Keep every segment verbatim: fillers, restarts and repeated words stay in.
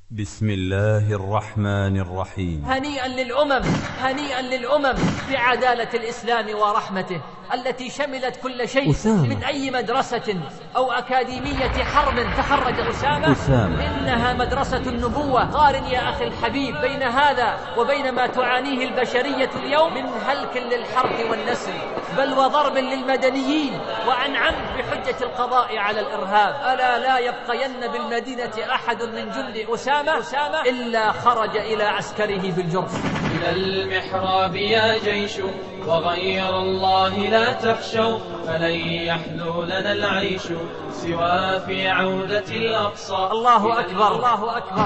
بسم الله الرحمن الرحيم. هنيئا للأمم هنيئا للأمم بعدالة الإسلام ورحمته التي شملت كل شيء. أسامة. من أي مدرسة أو أكاديمية حرب تخرج أسامة؟ أسامة. إنها مدرسة النبوة. قارن يا أخي الحبيب بين هذا وبين ما تعانيه البشرية اليوم من هلك للحرب والنسل، بل وضرب للمدنيين، وعن عمد بحجة القضاء على الإرهاب. ألا لا يبقين بالمدينة أحد من جند أسامة أسامة إلا خرج إلى عسكره بالجرف. إلى المحراب يا جيش وغير الله لا تخشوا، فلن يحلو لنا العيش سوى في عودة الأقصى. الله أكبر الله أكبر.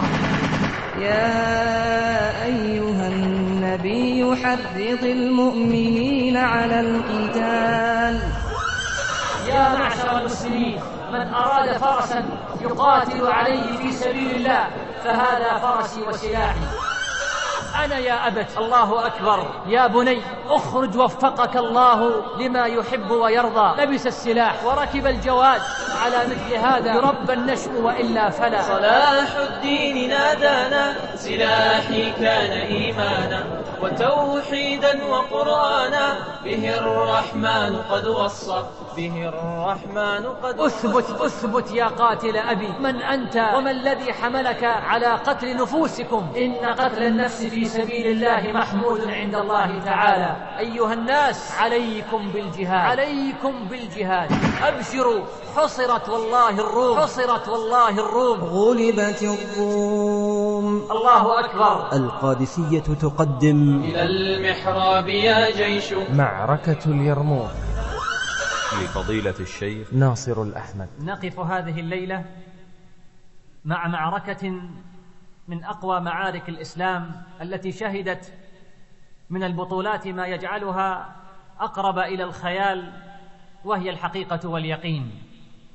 يا أيها النبي حرض المؤمنين على القتال. يا معشر المسلمين، من أراد فرسا يقاتل عليه في سبيل الله فهذا فرسي وسلاحي. أنا يا أبت. الله أكبر. يا بني أخرج وفقك الله لما يحب ويرضى. لبس السلاح وركب الجواد، على مثل هذا يربى النشء وإلا فلا. صلاح الدين نادانا، سلاحي كان إيمانا وتوحيدا وقرآنا، به الرحمن قد وصى به الرحمن قد أثبت أثبت يا قاتل أبي. من أنت وما الذي حملك على قتل نفوسكم؟ إن قتل النفس في سبيل الله محمود عند الله تعالى. أيها الناس، عليكم بالجهاد عليكم بالجهاد. أبشروا، حصرت والله الروم حصرت والله الروم غلبت الروم. الله أكبر. القادسية تقدم إلى المحراب يا جيش معركة اليرموك لفضيلة الشيخ ناصر الأحمد. نقف هذه الليلة مع معركة من أقوى معارك الإسلام التي شهدت من البطولات ما يجعلها أقرب إلى الخيال، وهي الحقيقة واليقين.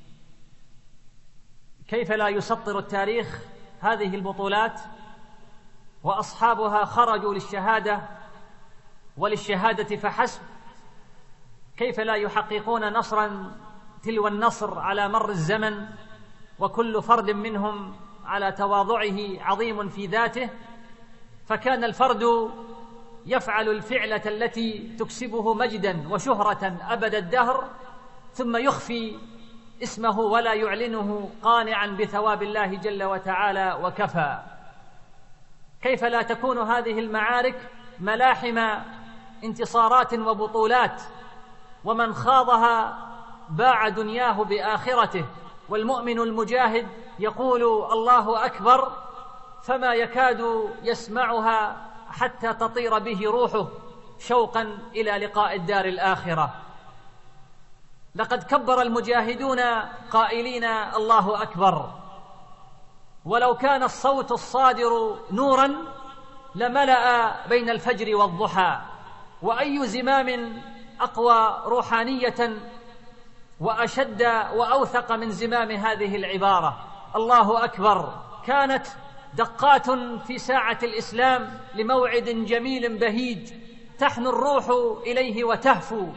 كيف لا يسطر التاريخ هذه البطولات وأصحابها خرجوا للشهادة وللشهادة فحسب؟ كيف لا يحققون نصرا تلو النصر على مر الزمن، وكل فرد منهم على تواضعه عظيم في ذاته، فكان الفرد يفعل الفعلة التي تكسبه مجدا وشهرة أبد الدهر، ثم يخفي اسمه ولا يعلنه، قانعا بثواب الله جل وتعالى وكفى. كيف لا تكون هذه المعارك ملاحم انتصارات وبطولات، ومن خاضها باع دنياه بآخرته، والمؤمن المجاهد يقول الله أكبر فما يكاد يسمعها حتى تطير به روحه شوقا إلى لقاء الدار الآخرة. لقد كبر المجاهدون قائلين الله أكبر، ولو كان الصوت الصادر نورا لملأ بين الفجر والضحى. وأي زمام أقوى روحانية وأشد وأوثق من زمام هذه العبارة الله أكبر. كانت دقات في ساعة الإسلام لموعد جميل بهيج تحن الروح إليه وتهفو.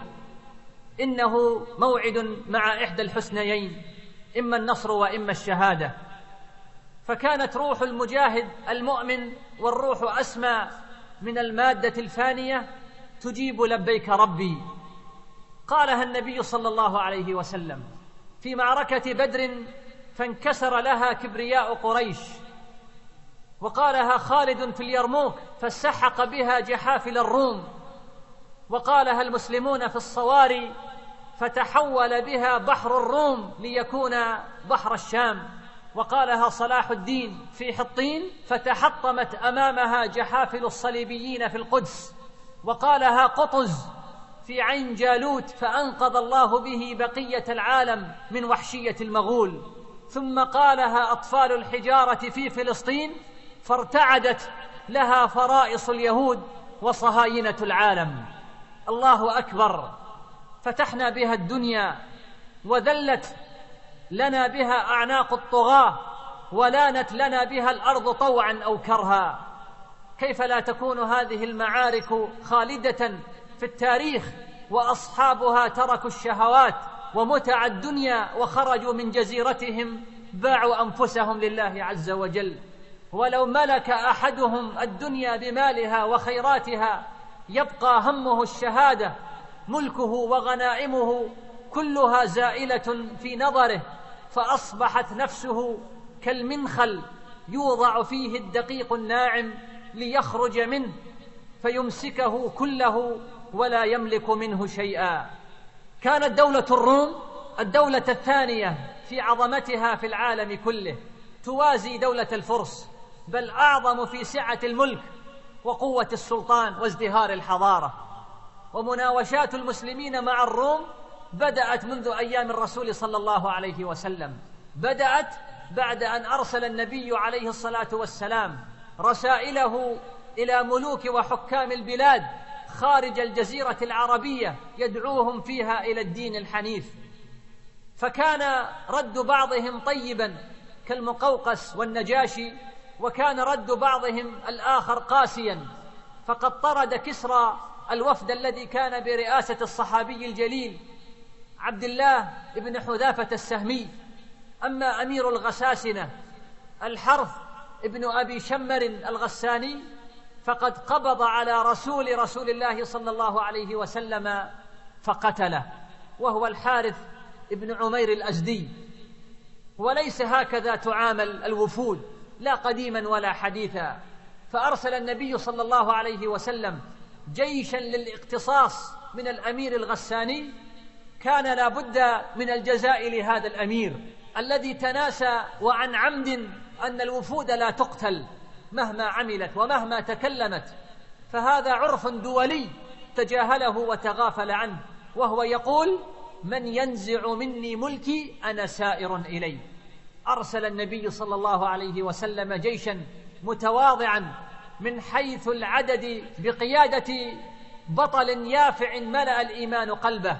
إنه موعد مع إحدى الحسنيين، إما النصر وإما الشهادة. فكانت روح المجاهد المؤمن والروح أسمى من المادة الفانية تجيب لبيك ربي. قالها النبي صلى الله عليه وسلم في معركة بدر فانكسر لها كبرياء قريش، وقالها خالد في اليرموك فسحق بها جحافل الروم، وقالها المسلمون في الصواري فتحول بها بحر الروم ليكون بحر الشام، وقالها صلاح الدين في حطين فتحطمت أمامها جحافل الصليبيين في القدس، وقالها قطز في عين جالوت فأنقذ الله به بقية العالم من وحشية المغول، ثم قالها أطفال الحجارة في فلسطين فارتعدت لها فرائص اليهود وصهاينة العالم. الله أكبر. فتحنا بها الدنيا وذلت لنا بها أعناق الطغاة، ولانت لنا بها الأرض طوعا أو كرها. كيف لا تكون هذه المعارك خالدة في التاريخ وأصحابها تركوا الشهوات ومتع الدنيا وخرجوا من جزيرتهم، باعوا أنفسهم لله عز وجل. ولو ملك أحدهم الدنيا بمالها وخيراتها يبقى همه الشهادة، ملكه وغنائمه كلها زائلة في نظره، فأصبحت نفسه كالمنخل يوضع فيه الدقيق الناعم ليخرج منه فيمسكه كله ولا يملك منه شيئا. كانت دولة الروم الدولة الثانية في عظمتها في العالم كله، توازي دولة الفرس، بل أعظم في سعة الملك وقوة السلطان وازدهار الحضارة. ومناوشات المسلمين مع الروم بدأت منذ أيام الرسول صلى الله عليه وسلم، بدأت بعد أن أرسل النبي عليه الصلاة والسلام رسائله إلى ملوك وحكام البلاد خارج الجزيرة العربية يدعوهم فيها إلى الدين الحنيف، فكان رد بعضهم طيبا كالمقوقس والنجاشي، وكان رد بعضهم الآخر قاسيا، فقد طرد كسرى الوفد الذي كان برئاسة الصحابي الجليل عبد الله بن حذافة السهمي. أما أمير الغساسنة الحرث ابن أبي شمر الغساني فقد قبض على رسول رسول الله صلى الله عليه وسلم فقتله، وهو الحارث ابن عمير الأزدي. وليس هكذا تعامل الوفود لا قديما ولا حديثا، فأرسل النبي صلى الله عليه وسلم جيشا للاقتصاص من الأمير الغساني. كان لا بد من الجزاء لهذا الأمير الذي تناسى وعن عمد أن الوفود لا تقتل مهما عملت ومهما تكلمت، فهذا عرف دولي تجاهله وتغافل عنه، وهو يقول: من ينزع مني ملكي أنا سائر إليه. أرسل النبي صلى الله عليه وسلم جيشا متواضعا من حيث العدد بقيادة بطل يافع ملأ الإيمان قلبه،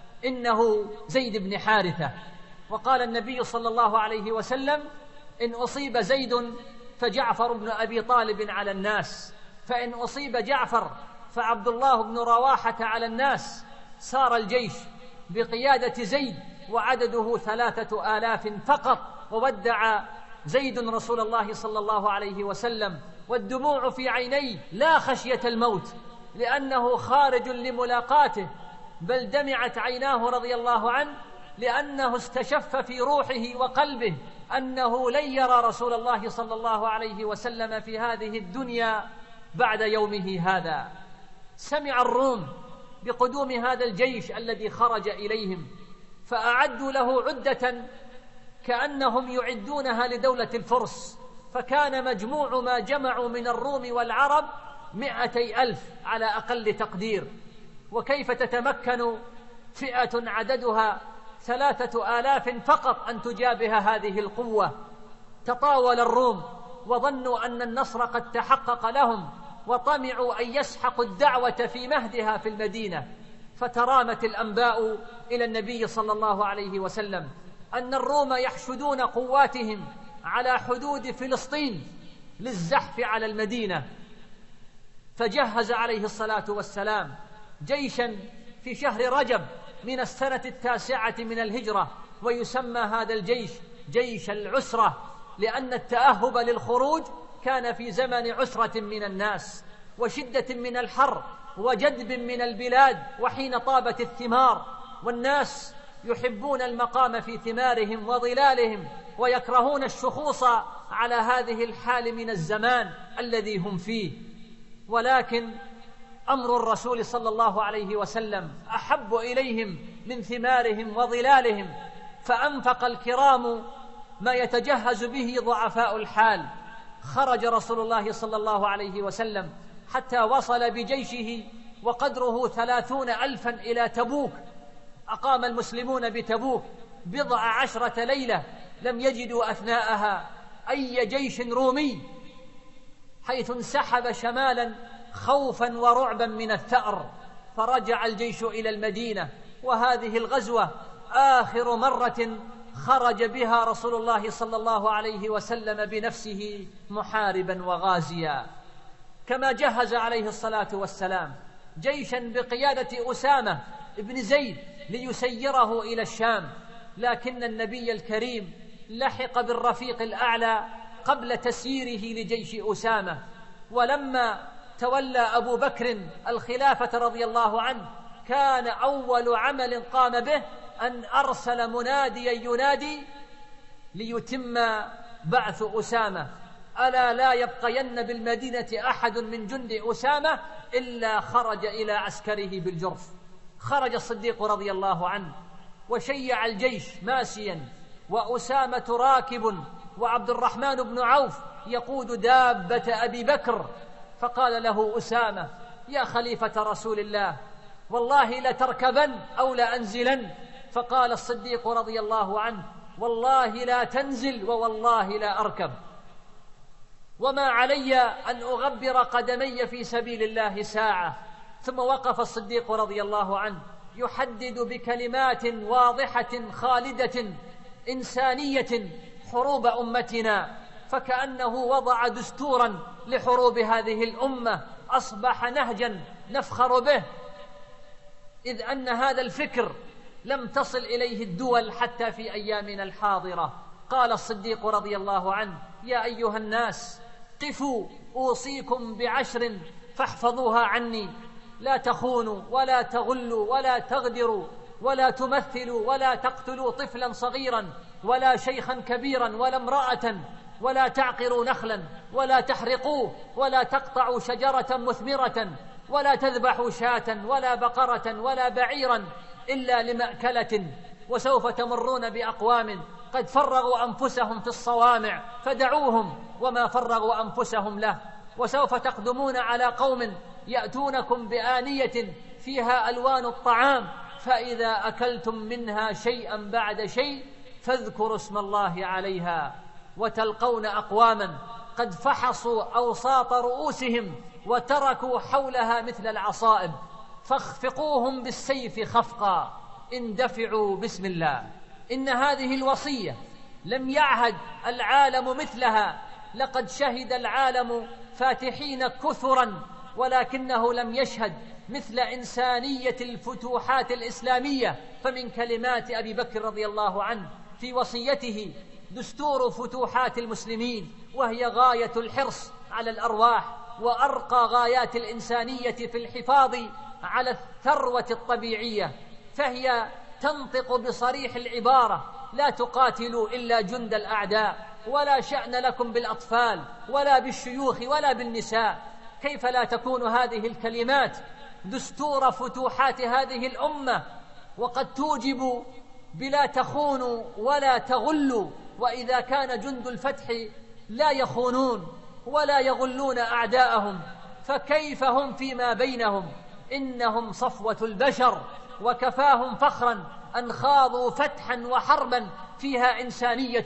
إنه زيد بن حارثة. وقال النبي صلى الله عليه وسلم: إن أصيب زيد فجعفر بن أبي طالب على الناس، فإن أصيب جعفر فعبد الله بن رواحة على الناس. سار الجيش بقيادة زيد وعدده ثلاثة آلاف فقط، وودع زيد رسول الله صلى الله عليه وسلم والدموع في عينيه، لا خشية الموت لأنه خارج لملاقاته، بل دمعت عيناه رضي الله عنه لأنه استشف في روحه وقلبه أنه لن يرى رسول الله صلى الله عليه وسلم في هذه الدنيا بعد يومه هذا. سمع الروم بقدوم هذا الجيش الذي خرج إليهم، فأعدوا له عدة كأنهم يعدونها لدولة الفرس، فكان مجموع ما جمعوا من الروم والعرب مئتي ألف على أقل تقدير. وكيف تتمكن فئة عددها ثلاثة آلاف فقط أن تجابه هذه القوة؟ تطاول الروم وظنوا أن النصر قد تحقق لهم، وطمعوا أن يسحقوا الدعوة في مهدها في المدينة. فترامت الأنباء إلى النبي صلى الله عليه وسلم أن الروم يحشدون قواتهم على حدود فلسطين للزحف على المدينة، فجهز عليه الصلاة والسلام جيشا في شهر رجب من السنة التاسعة من الهجرة، ويسمى هذا الجيش جيش العسرة، لأن التأهب للخروج كان في زمن عسرة من الناس وشدة من الحر وجدب من البلاد، وحين طابت الثمار، والناس يحبون المقام في ثمارهم وظلالهم ويكرهون الشخوص على هذه الحال من الزمان الذي هم فيه. ولكن أمر الرسول صلى الله عليه وسلم أحب إليهم من ثمارهم وظلالهم، فأنفق الكرام ما يتجهز به ضعفاء الحال. خرج رسول الله صلى الله عليه وسلم حتى وصل بجيشه وقدره ثلاثون ألفا إلى تبوك. أقام المسلمون بتبوك بضع عشرة ليلة لم يجدوا أثناءها أي جيش رومي، حيث انسحب شمالا خوفا ورعبا من الثأر، فرجع الجيش إلى المدينة. وهذه الغزوة آخر مرة خرج بها رسول الله صلى الله عليه وسلم بنفسه محاربا وغازيا. كما جهز عليه الصلاة والسلام جيشا بقيادة أسامة ابن زيد ليسيره إلى الشام، لكن النبي الكريم لحق بالرفيق الأعلى قبل تسييره لجيش أسامة. ولما تولى أبو بكر الخلافة رضي الله عنه كان أول عمل قام به أن أرسل مناديا ينادي ليتم بعث أسامة: ألا لا يبقين بالمدينة أحد من جند أسامة إلا خرج إلى عسكره بالجرف. خرج الصديق رضي الله عنه وشيع الجيش ماشيا، وأسامة راكب، وعبد الرحمن بن عوف يقود دابة أبي بكر. فقال له أسامة: يا خليفة رسول الله، والله لتركبن أو لأنزلن. فقال الصديق رضي الله عنه: والله لا تنزل ووالله لا أركب، وما علي أن أغبر قدمي في سبيل الله ساعة. ثم وقف الصديق رضي الله عنه يحدد بكلمات واضحة خالدة إنسانية حروب أمتنا، فكأنه وضع دستورا لحروب هذه الأمة أصبح نهجا نفخر به، إذ أن هذا الفكر لم تصل إليه الدول حتى في أيامنا الحاضرة. قال الصديق رضي الله عنه: يا أيها الناس قفوا أوصيكم بعشر فاحفظوها عني: لا تخونوا ولا تغلوا ولا تغدروا ولا تمثلوا ولا تقتلوا طفلا صغيرا ولا شيخا كبيرا ولا امرأة ولا تعقروا نخلا ولا تحرقوه ولا تقطعوا شجرة مثمرة ولا تذبحوا شاة ولا بقرة ولا بعيرا إلا لمأكلة. وسوف تمرون بأقوام قد فرغوا أنفسهم في الصوامع فدعوهم وما فرغوا أنفسهم له، وسوف تقدمون على قوم يأتونكم بآنية فيها ألوان الطعام، فإذا أكلتم منها شيئا بعد شيء فاذكروا اسم الله عليها، وتلقون أقواما قد فحصوا أوساط رؤوسهم وتركوا حولها مثل العصائب، فاخفقوهم بالسيف خفقا، اندفعوا بسم الله. إن هذه الوصية لم يعهد العالم مثلها، لقد شهد العالم فاتحين كثرا، ولكنه لم يشهد مثل إنسانية الفتوحات الإسلامية. فمن كلمات أبي بكر رضي الله عنه في وصيته: دستور فتوحات المسلمين، وهي غاية الحرص على الأرواح وأرقى غايات الإنسانية في الحفاظ على الثروة الطبيعية، فهي تنطق بصريح العبارة: لا تقاتلوا إلا جند الأعداء، ولا شأن لكم بالأطفال ولا بالشيوخ ولا بالنساء. كيف لا تكون هذه الكلمات دستور فتوحات هذه الأمة وقد توجب بلا تخونوا ولا تغلوا؟ وإذا كان جند الفتح لا يخونون ولا يغلون أعداءهم، فكيف هم فيما بينهم؟ إنهم صفوة البشر، وكفاهم فخرا أن خاضوا فتحا وحربا فيها إنسانية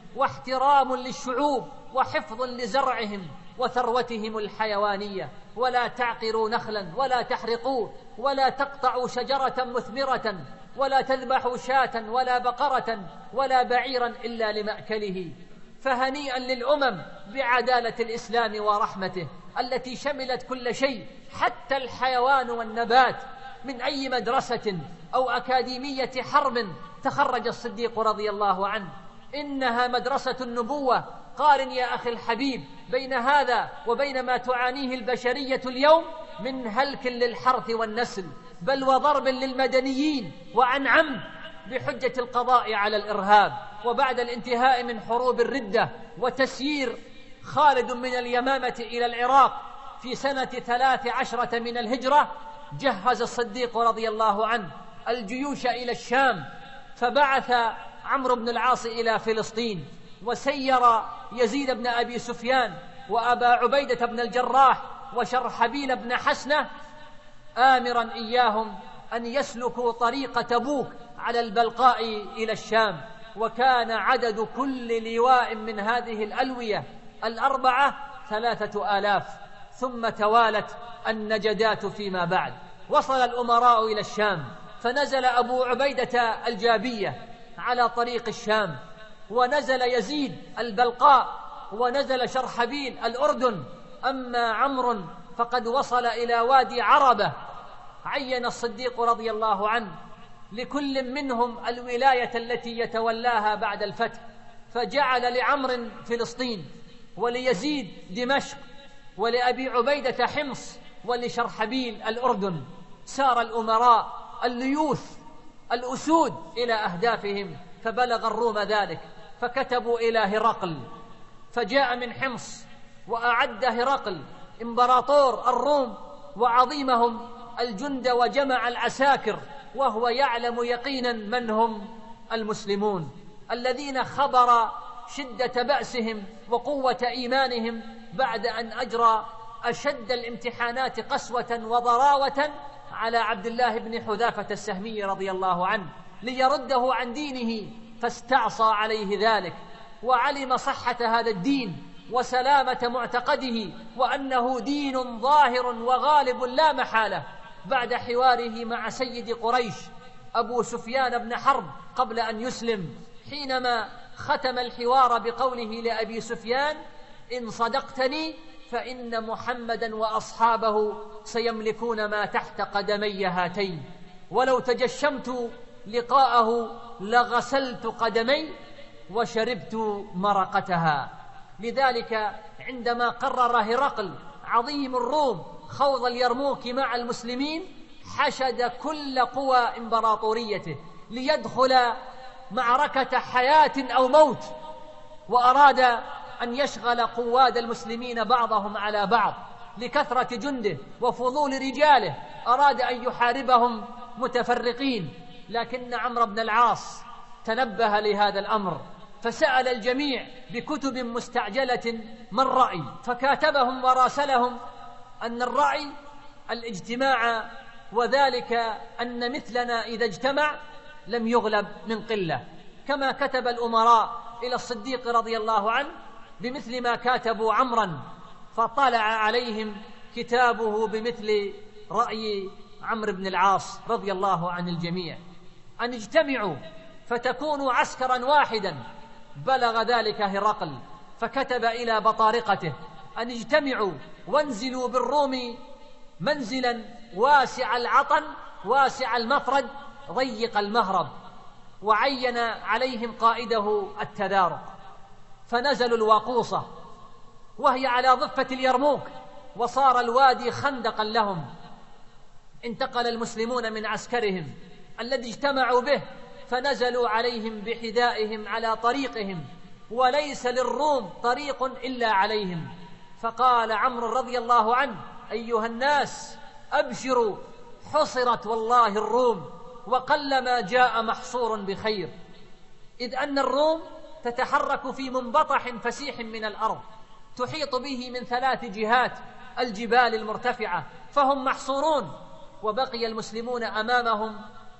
واحترام للشعوب وحفظ لزرعهم وثروتهم الحيوانية. ولا تعقروا نخلا ولا تحرقوه ولا تقطعوا شجرة مثمرة ولا تذبحوا شاة ولا بقرة ولا بعيرا إلا لمأكله. فهنيئا للأمم بعدالة الإسلام ورحمته التي شملت كل شيء حتى الحيوان والنبات. من أي مدرسة أو أكاديمية حرب تخرج الصديق رضي الله عنه؟ إنها مدرسة النبوة. قارن يا أخي الحبيب بين هذا وبين ما تعانيه البشرية اليوم من هلك للحرث والنسل، بل وضرب للمدنيين وعن عمد بحجة القضاء على الإرهاب. وبعد الانتهاء من حروب الردة وتسيير خالد من اليمامة إلى العراق في سنة ثلاث عشرة من الهجرة، جهز الصديق رضي الله عنه الجيوش إلى الشام، فبعث عمرو بن العاص إلى فلسطين، وسير يزيد بن أبي سفيان وأبا عبيدة بن الجراح وشرحبيل بن حسنة، آمرا إياهم أن يسلكوا طريق تبوك على البلقاء إلى الشام. وكان عدد كل لواء من هذه الألوية الأربعة ثلاثة آلاف. ثم توالت النجدات فيما بعد. وصل الأمراء إلى الشام، فنزل أبو عبيدة الجابية على طريق الشام، ونزل يزيد البلقاء، ونزل شرحبيل الأردن. أما عمرو فقد وصل إلى وادي عربة. عين الصديق رضي الله عنه لكل منهم الولاية التي يتولاها بعد الفتح، فجعل لعمرو فلسطين وليزيد دمشق، ولأبي عبيدة حمص، ولشرحبيل الأردن. سار الأمراء الليوث الأسود إلى أهدافهم، فبلغ الروم ذلك فكتبوا إلى هرقل، فجاء من حمص وأعد هرقل إمبراطور الروم وعظيمهم الجند وجمع العساكر، وهو يعلم يقينا من هم المسلمون الذين خبر شدة بأسهم وقوة إيمانهم بعد أن أجرى أشد الامتحانات قسوة وضراوة على عبد الله بن حذافة السهمي رضي الله عنه ليرده عن دينه، فاستعصى عليه ذلك وعلم صحة هذا الدين وسلامة معتقده وأنه دين ظاهر وغالب لا محالة، بعد حواره مع سيد قريش أبو سفيان بن حرب قبل أن يسلم، حينما ختم الحوار بقوله لأبي سفيان: إن صدقتني فإن محمدا وأصحابه سيملكون ما تحت قدمي هاتين، ولو تجشمت لقاءه لغسلت قدمي وشربت مرقتها. لذلك عندما قرر هرقل عظيم الروم خوض اليرموك مع المسلمين، حشد كل قوى إمبراطوريته ليدخل معركة حياة أو موت، وأراد أن يشغل قواد المسلمين بعضهم على بعض لكثرة جنده وفضول رجاله، أراد أن يحاربهم متفرقين، لكن عمرو بن العاص تنبه لهذا الأمر فسأل الجميع بكتب مستعجلة ما الرأي، فكاتبهم وراسلهم أن الرأي الاجتماع، وذلك أن مثلنا إذا اجتمع لم يغلب من قلة، كما كتب الأمراء إلى الصديق رضي الله عنه بمثل ما كاتبوا عمرا، فطلع عليهم كتابه بمثل رأي عمرو بن العاص رضي الله عن الجميع، أن اجتمعوا فتكونوا عسكرا واحدا. بلغ ذلك هرقل فكتب إلى بطارقته أن اجتمعوا وانزلوا بالروم منزلا واسع العطن واسع المفرد ضيق المهرب، وعين عليهم قائده التدارق، فنزلوا الواقوصة وهي على ضفة اليرموك، وصار الوادي خندقا لهم. انتقل المسلمون من عسكرهم الذي اجتمعوا به فنزلوا عليهم بحذائهم على طريقهم، وليس للروم طريق إلا عليهم. فقال عمرو رضي الله عنه: أيها الناس أبشروا، حصرت والله الروم، وقلما جاء محصور بخير، إذ أن الروم تتحرك في منبطح فسيح من الأرض تحيط به من ثلاث جهات الجبال المرتفعة، فهم محصورون، وبقي المسلمون أمامهم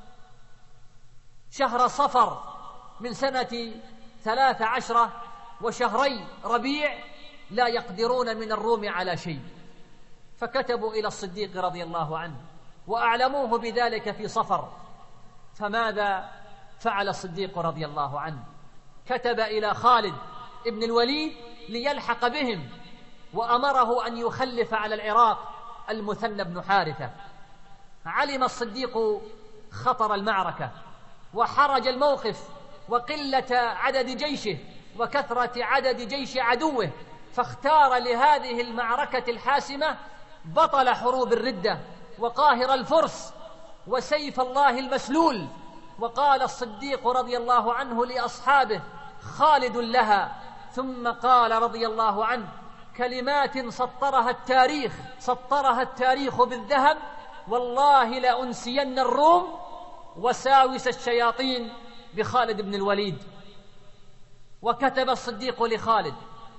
شهر صفر من سنة ثلاث عشرة وشهري ربيع لا يقدرون من الروم على شيء. فكتبوا إلى الصديق رضي الله عنه وأعلموه بذلك في صفر. فماذا فعل الصديق رضي الله عنه؟ كتب إلى خالد ابن الوليد ليلحق بهم، وأمره أن يخلف على العراق المثنى بن حارثة. علم الصديق خطر المعركة وحرج الموقف وقلة عدد جيشه وكثرة عدد جيش عدوه، فاختار لهذه المعركة الحاسمة بطل حروب الردة وقاهر الفرس وسيف الله المسلول. وقال الصديق رضي الله عنه لأصحابه: خالد لها. ثم قال رضي الله عنه كلمات سطرها التاريخ سطرها التاريخ بالذهب: والله لأنسين الروم وساوس الشياطين بخالد بن الوليد. وكتب الصديق لخالد: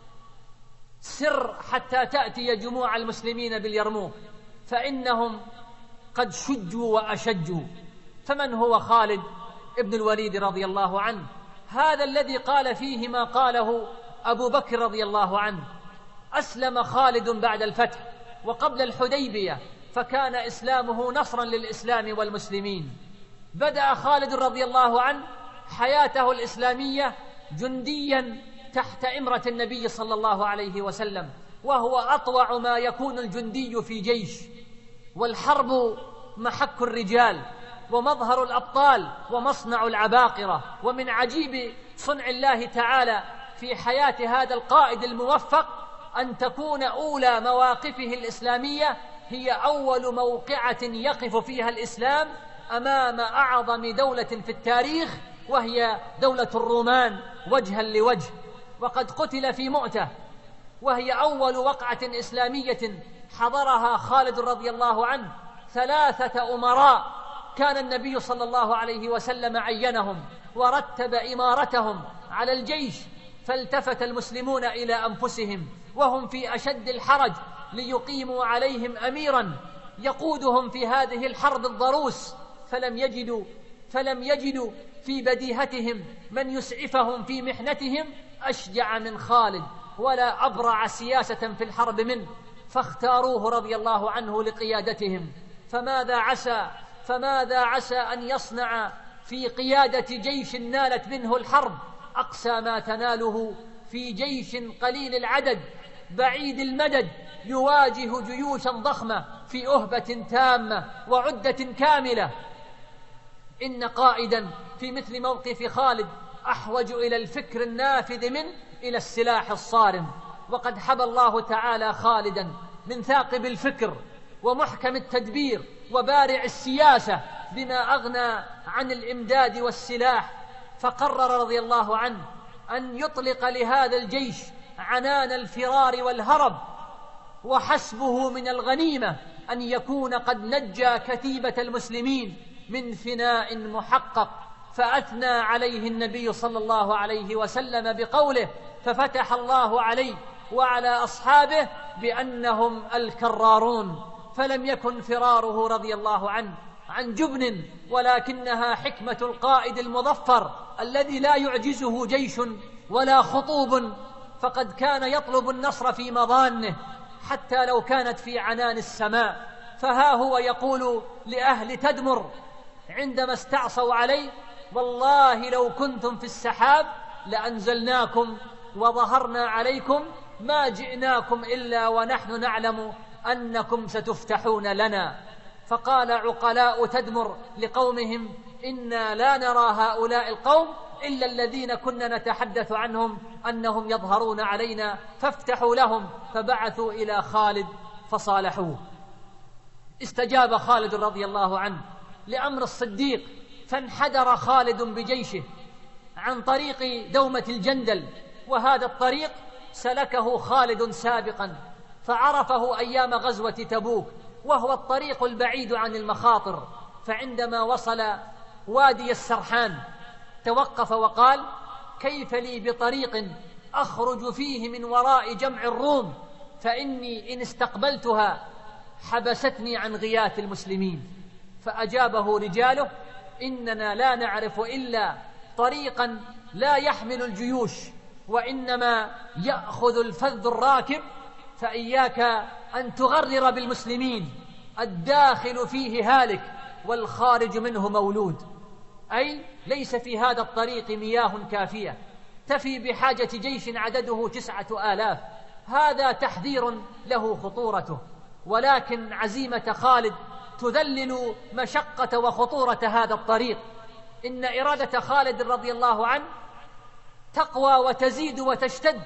سر حتى تأتي جموع المسلمين باليرموك، فإنهم قد شجوا وأشجوا. فمن هو خالد ابن الوليد رضي الله عنه؟ هذا الذي قال فيه ما قاله أبو بكر رضي الله عنه: أسلم خالد بعد الفتح وقبل الحديبية، فكان إسلامه نصرا للإسلام والمسلمين. بدأ خالد رضي الله عنه حياته الإسلامية جنديا تحت إمرة النبي صلى الله عليه وسلم، وهو أطوع ما يكون الجندي في جيش، والحرب محك الرجال ومظهر الأبطال ومصنع العباقرة. ومن عجيب صنع الله تعالى في حياة هذا القائد الموفق أن تكون أولى مواقفه الإسلامية هي أول موقعة يقف فيها الإسلام أمام أعظم دولة في التاريخ، وهي دولة الرومان وجها لوجه. وقد قتل في مؤتة، وهي أول وقعة إسلامية حضرها خالد رضي الله عنه. ثلاثة أمراء كان النبي صلى الله عليه وسلم عينهم ورتب إمارتهم على الجيش، فالتفت المسلمون إلى أنفسهم وهم في أشد الحرج ليقيموا عليهم أميرا يقودهم في هذه الحرب الضروس، فلم يجدوا فلم يجدوا في بديهتهم من يسعفهم في محنتهم أشجع من خالد ولا أبرع سياسة في الحرب منه، فاختاروه رضي الله عنه لقيادتهم. فماذا عسى فماذا عسى أن يصنع في قيادة جيش نالت منه الحرب أقسى ما تناله في جيش قليل العدد بعيد المدد يواجه جيوشا ضخمة في أهبة تامة وعدة كاملة. إن قائدا في مثل موقف خالد أحوج إلى الفكر النافذ منه إلى السلاح الصارم، وقد حبى الله تعالى خالدا من ثاقب الفكر ومحكم التدبير وبارع السياسة بما أغنى عن الإمداد والسلاح، فقرر رضي الله عنه أن يطلق لهذا الجيش عنان الفرار والهرب، وحسبه من الغنيمة أن يكون قد نجى كتيبة المسلمين من فناء محقق. فأثنى عليه النبي صلى الله عليه وسلم بقوله: ففتح الله عليه وعلى أصحابه بأنهم الكرارون. فلم يكن فراره رضي الله عنه عن جبن، ولكنها حكمة القائد المظفر الذي لا يعجزه جيش ولا خطوب، فقد كان يطلب النصر في مضانه حتى لو كانت في عنان السماء. فها هو يقول لأهل تدمر عندما استعصوا عليه: والله لو كنتم في السحاب لأنزلناكم وظهرنا عليكم، ما جئناكم إلا ونحن نعلم أنكم ستفتحون لنا. فقال عقلاء تدمر لقومهم: إنا لا نرى هؤلاء القوم إلا الذين كنا نتحدث عنهم أنهم يظهرون علينا، فافتحوا لهم. فبعثوا إلى خالد فصالحوه. استجاب خالد رضي الله عنه لأمر الصديق، فانحدر خالد بجيشه عن طريق دومة الجندل، وهذا الطريق سلكه خالد سابقا فعرفه أيام غزوة تبوك، وهو الطريق البعيد عن المخاطر. فعندما وصل وادي السرحان توقف وقال: كيف لي بطريق أخرج فيه من وراء جمع الروم، فإني إن استقبلتها حبستني عن غياث المسلمين. فأجابه رجاله: إننا لا نعرف إلا طريقا لا يحمل الجيوش، وإنما يأخذ الفذ الراكب، فإياك أن تغرر بالمسلمين، الداخل فيه هالك والخارج منه مولود. أي ليس في هذا الطريق مياه كافية تفي بحاجة جيش عدده تسعة آلاف. هذا تحذير له خطورته، ولكن عزيمة خالد تذلل مشقة وخطورة هذا الطريق. إن إرادة خالد رضي الله عنه تقوى وتزيد وتشتد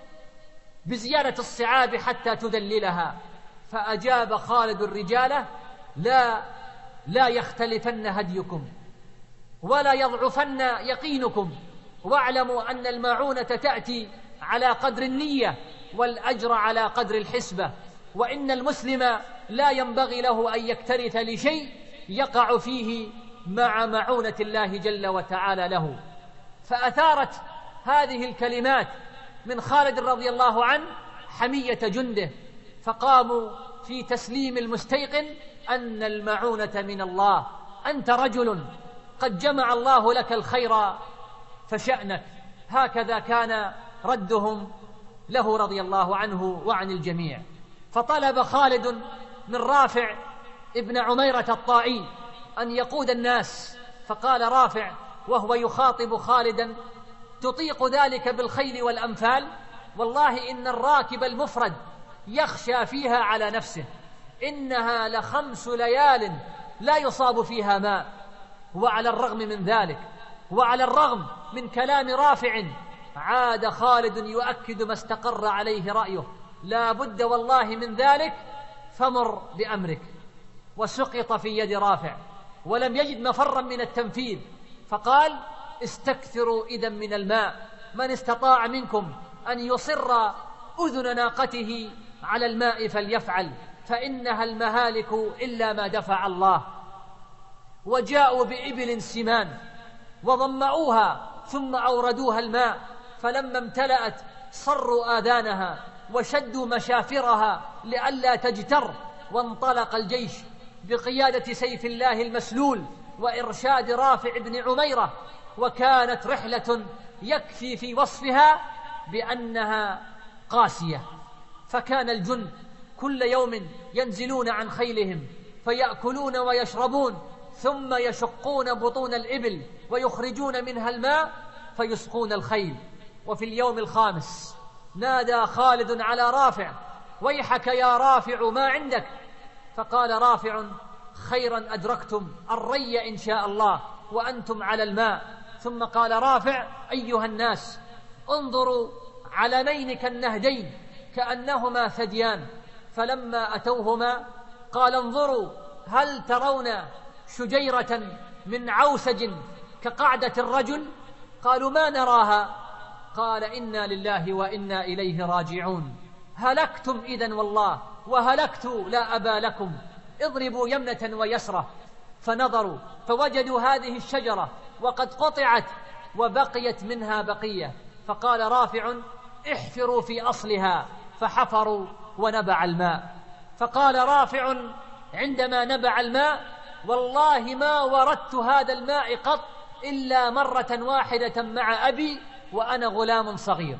بزيادة الصعاب حتى تذللها. فأجاب خالد الرجال: لا لا يختلفن هديكم ولا يضعفن يقينكم، واعلموا أن المعونة تأتي على قدر النية والأجر على قدر الحسبة، وإن المسلم لا ينبغي له أن يكترث لشيء يقع فيه مع معونة الله جل وتعالى له. فأثارت هذه الكلمات من خالد رضي الله عنه حمية جنده، فقاموا في تسليم المستيقن أن المعونة من الله. أنت رجل قد جمع الله لك الخير فشأنك. هكذا كان ردهم له رضي الله عنه وعن الجميع. فطلب خالد من رافع ابن عميرة الطائي أن يقود الناس، فقال رافع وهو يخاطب خالدا: تطيق ذلك بالخيل والأنفال؟ والله إن الراكب المفرد يخشى فيها على نفسه، إنها لخمس ليال لا يصاب فيها ماء. وعلى الرغم من ذلك، وعلى الرغم من كلام رافع عاد خالد يؤكد ما استقر عليه رأيه: لا بد والله من ذلك، فمر بأمرك. وسقط في يد رافع ولم يجد مفرا من التنفيذ، فقال: استكثروا إذا من الماء، من استطاع منكم أن يصر أذن ناقته على الماء فليفعل، فإنها المهالك إلا ما دفع الله. وجاءوا بإبل سمان وضمعوها ثم أوردوها الماء، فلما امتلأت صروا آذانها وشدوا مشافرها لئلا تجتر، وانطلق الجيش بقيادة سيف الله المسلول وإرشاد رافع بن عميرة. وكانت رحلة يكفي في وصفها بأنها قاسية، فكان الجند كل يوم ينزلون عن خيلهم فيأكلون ويشربون، ثم يشقون بطون الإبل ويخرجون منها الماء فيسقون الخيل. وفي اليوم الخامس نادى خالد على رافع: ويحك يا رافع، ما عندك؟ فقال رافع: خيرا أدركتم الري إن شاء الله وأنتم على الماء. ثم قال رافع: أيها الناس، انظروا علمين كالنهدين كأنهما ثديان. فلما أتوهما قال: انظروا هل ترون شجيرة من عوسج كقعدة الرجل؟ قالوا: ما نراها. قال: إنا لله وإنا إليه راجعون، هلكتم إذن والله، وهلكت لا أبا لكم، اضربوا يمنة ويسرة. فنظروا فوجدوا هذه الشجرة وقد قطعت وبقيت منها بقية. فقال رافع: احفروا في أصلها. فحفروا ونبع الماء. فقال رافع عندما نبع الماء: والله ما وردت هذا الماء قط إلا مرة واحدة مع أبي وأنا غلام صغير.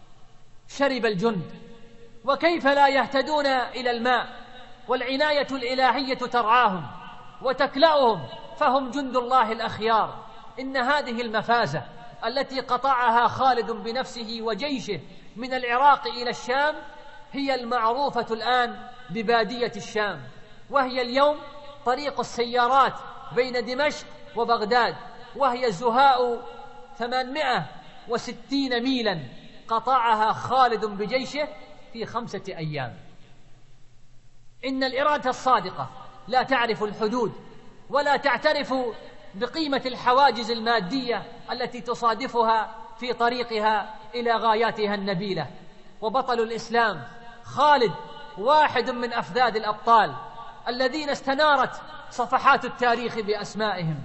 شرب الجند، وكيف لا يهتدون إلى الماء، والعناية الإلهية ترعاهم وتكلأهم، فهم جند الله الأخيار. إن هذه المفازة التي قطعها خالد بنفسه وجيشه من العراق إلى الشام هي المعروفة الآن ببادية الشام، وهي اليوم طريق السيارات بين دمشق وبغداد، وهي زهاء ثمانمائة وستين ميلا قطعها خالد بجيشه في خمسة أيام. إن الإرادة الصادقة لا تعرف الحدود ولا تعترف بقيمة الحواجز المادية التي تصادفها في طريقها إلى غاياتها النبيلة. وبطل الإسلام خالد واحد من أفذاذ الأبطال الذين استنارت صفحات التاريخ بأسمائهم.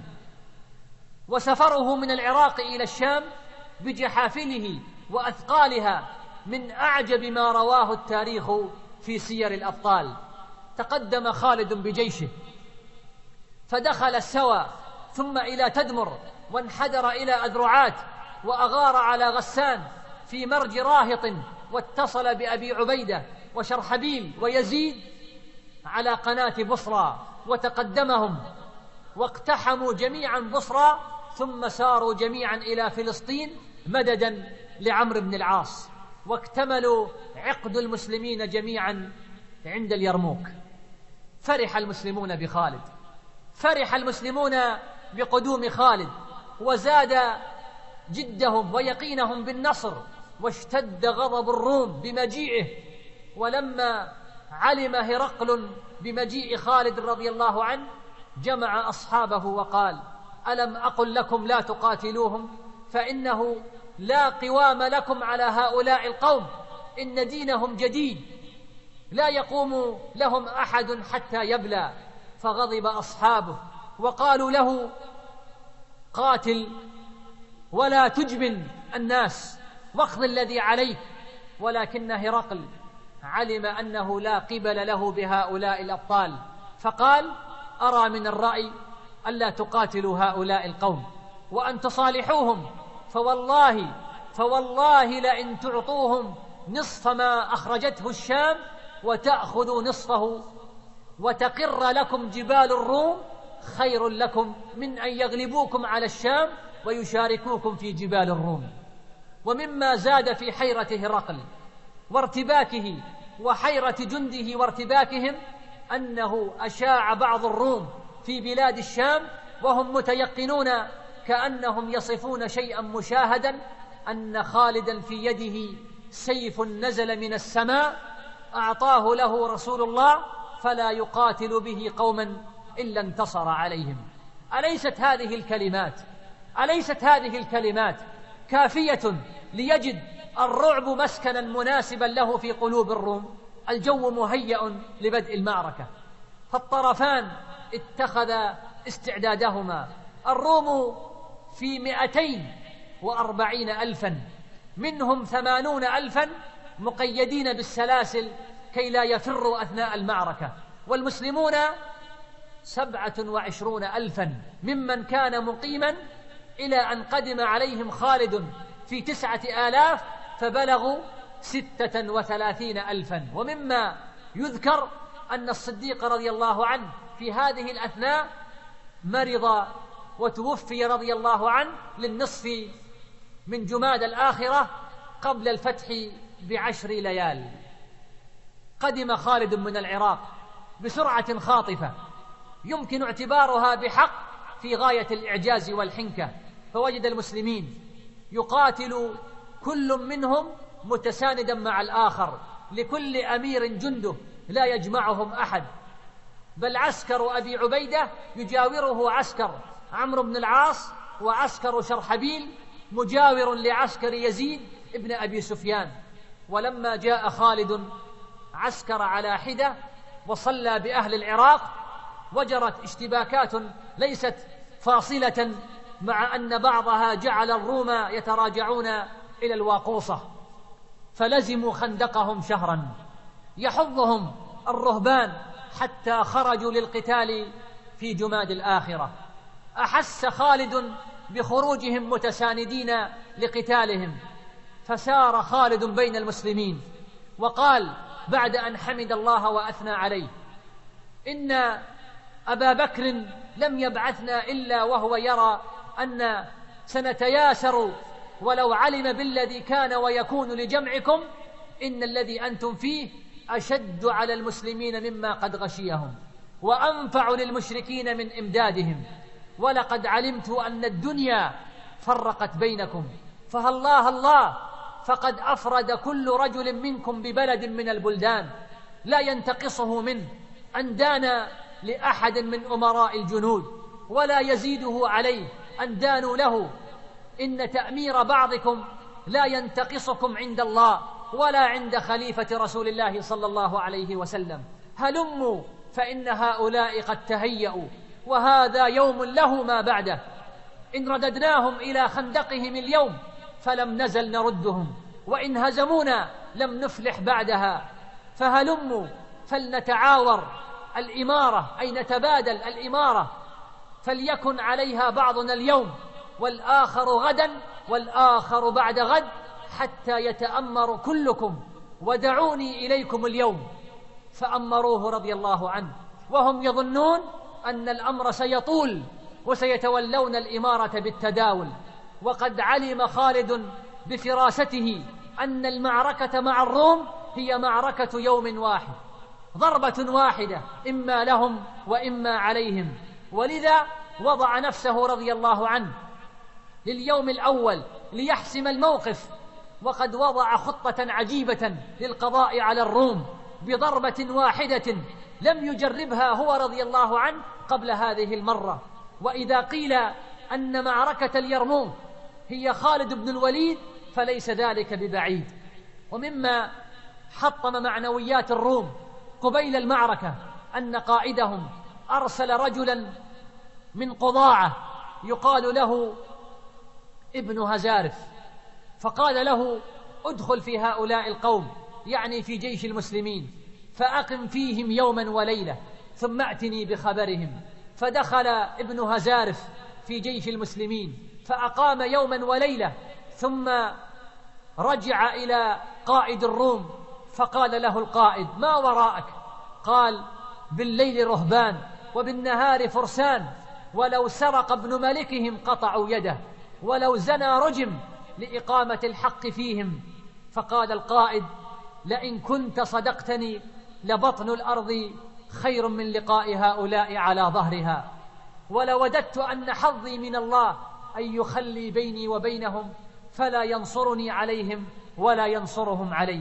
وسفره من العراق إلى الشام بجحافله وأثقالها من أعجب ما رواه التاريخ في سير الأبطال. تقدم خالد بجيشه فدخل السوى ثم إلى تدمر، وانحدر إلى أذرعات، وأغار على غسان في مرج راهط، واتصل بأبي عبيدة وشرحبيل ويزيد على قناة بصرى، وتقدمهم واقتحموا جميعا بصرى، ثم ساروا جميعا إلى فلسطين مددا لعمرو بن العاص، واكتملوا عقد المسلمين جميعا عند اليرموك. فرح المسلمون بخالد، فرح المسلمون بقدوم خالد، وزاد جدهم ويقينهم بالنصر، واشتد غضب الروم بمجيئه. ولما علم هرقل بمجيء خالد رضي الله عنه جمع أصحابه وقال: ألم أقل لكم لا تقاتلوهم؟ فإنه لا قوام لكم على هؤلاء القوم، إن دينهم جديد لا يقوم لهم أحد حتى يبلى. فغضب أصحابه وقالوا له: قاتل ولا تجبن الناس واخذ الذي عليك. ولكن هرقل علم أنه لا قبل له بهؤلاء الأبطال، فقال: أرى من الرأي ألا تقاتلوا هؤلاء القوم وأن تصالحوهم، فوالله فوالله لئن تعطوهم نصف ما أخرجته الشام وتأخذوا نصفه وتقر لكم جبال الروم خير لكم من أن يغلبوكم على الشام ويشاركوكم في جبال الروم. ومما زاد في حيرة هرقل وارتباكه وحيرة جنده وارتباكهم أنه أشاع بعض الروم في بلاد الشام وهم متيقنون كأنهم يصفون شيئا مشاهدا أن خالدا في يده سيف نزل من السماء أعطاه له رسول الله فلا يقاتل به قوما إلا انتصر عليهم. أليست هذه الكلمات أليست هذه الكلمات كافية ليجد الرعب مسكنا مناسبا له في قلوب الروم؟ الجو مهيأ لبدء المعركة، فالطرفان اتخذ استعدادهما. الروم في مئتين وأربعين ألفا، منهم ثمانون ألفا مقيدين بالسلاسل كي لا يفروا أثناء المعركة، والمسلمون سبعة وعشرون ألفا ممن كان مقيما، إلى أن قدم عليهم خالد في تسعة آلاف فبلغوا ستة وثلاثين ألفا. ومما يذكر أن الصديق رضي الله عنه في هذه الأثناء مرض وتوفي رضي الله عنه للنصف من جماد الآخرة قبل الفتح بعشر ليال. قدم خالد من العراق بسرعة خاطفة يمكن اعتبارها بحق في غاية الإعجاز والحنكة، فوجد المسلمين يقاتل كل منهم متساندا مع الآخر، لكل أمير جنده لا يجمعهم أحد، بل عسكر أبي عبيدة يجاوره عسكر عمرو بن العاص، وعسكر شرحبيل مجاور لعسكر يزيد ابن أبي سفيان. ولما جاء خالد عسكر على حدة وصلى بأهل العراق، وجرت اشتباكات ليست فاصلة، مع أن بعضها جعل الروم يتراجعون إلى الواقوصة، فلزموا خندقهم شهرا يحضهم الرهبان حتى خرجوا للقتال في جماد الآخرة. أحس خالد بخروجهم متساندين لقتالهم، فسار خالد بين المسلمين وقال بعد أن حمد الله وأثنى عليه: إن أبا بكر لم يبعثنا إلا وهو يرى أن سنتياسر، ولو علم بالذي كان ويكون لجمعكم إن الذي أنتم فيه أشد على المسلمين مما قد غشيهم، وأنفع للمشركين من إمدادهم، ولقد علمت أن الدنيا فرقت بينكم، فهالله الله فقد أفرد كل رجل منكم ببلد من البلدان لا ينتقصه منه أن دان لأحد من أمراء الجنود، ولا يزيده عليه أن دانوا له. إن تأمير بعضكم لا ينتقصكم عند الله ولا عند خليفة رسول الله صلى الله عليه وسلم. هلموا فإن هؤلاء قد تهيأوا، وهذا يوم له ما بعده. إن رددناهم إلى خندقهم اليوم فلم نزل نردهم، وإن هزمونا لم نفلح بعدها. فهلموا فلنتعاور الإمارة، أي نتبادل الإمارة، فليكن عليها بعضنا اليوم والآخر غدا والآخر بعد غد، حتى يتأمر كلكم، ودعوني إليكم اليوم. فأمروه رضي الله عنه وهم يظنون أن الأمر سيطول وسيتولون الإمارة بالتداول. وقد علم خالد بفراسته أن المعركة مع الروم هي معركة يوم واحد، ضربة واحدة، إما لهم وإما عليهم، ولذا وضع نفسه رضي الله عنه لليوم الأول ليحسم الموقف، وقد وضع خطة عجيبة للقضاء على الروم بضربة واحدة لم يجربها هو رضي الله عنه قبل هذه المرة. وإذا قيل أن معركة اليرموك هي خالد بن الوليد فليس ذلك ببعيد. ومما حطم معنويات الروم قبيل المعركة أن قائدهم أرسل رجلا من قضاعة يقال له ابن هزارف، فقال له: ادخل في هؤلاء القوم، يعني في جيش المسلمين، فأقم فيهم يوما وليلة ثم ائتني بخبرهم. فدخل ابن هزارف في جيش المسلمين فأقام يوما وليلة، ثم رجع إلى قائد الروم فقال له القائد: ما وراءك؟ قال: بالليل رهبان وبالنهار فرسان، ولو سرق ابن ملكهم قطعوا يده، ولو زنى رجم لإقامة الحق فيهم. فقال القائد: لئن كنت صدقتني لبطن الأرض خير من لقاء هؤلاء على ظهرها، ولوددت أن حظي من الله أن يخلي بيني وبينهم، فلا ينصرني عليهم ولا ينصرهم علي.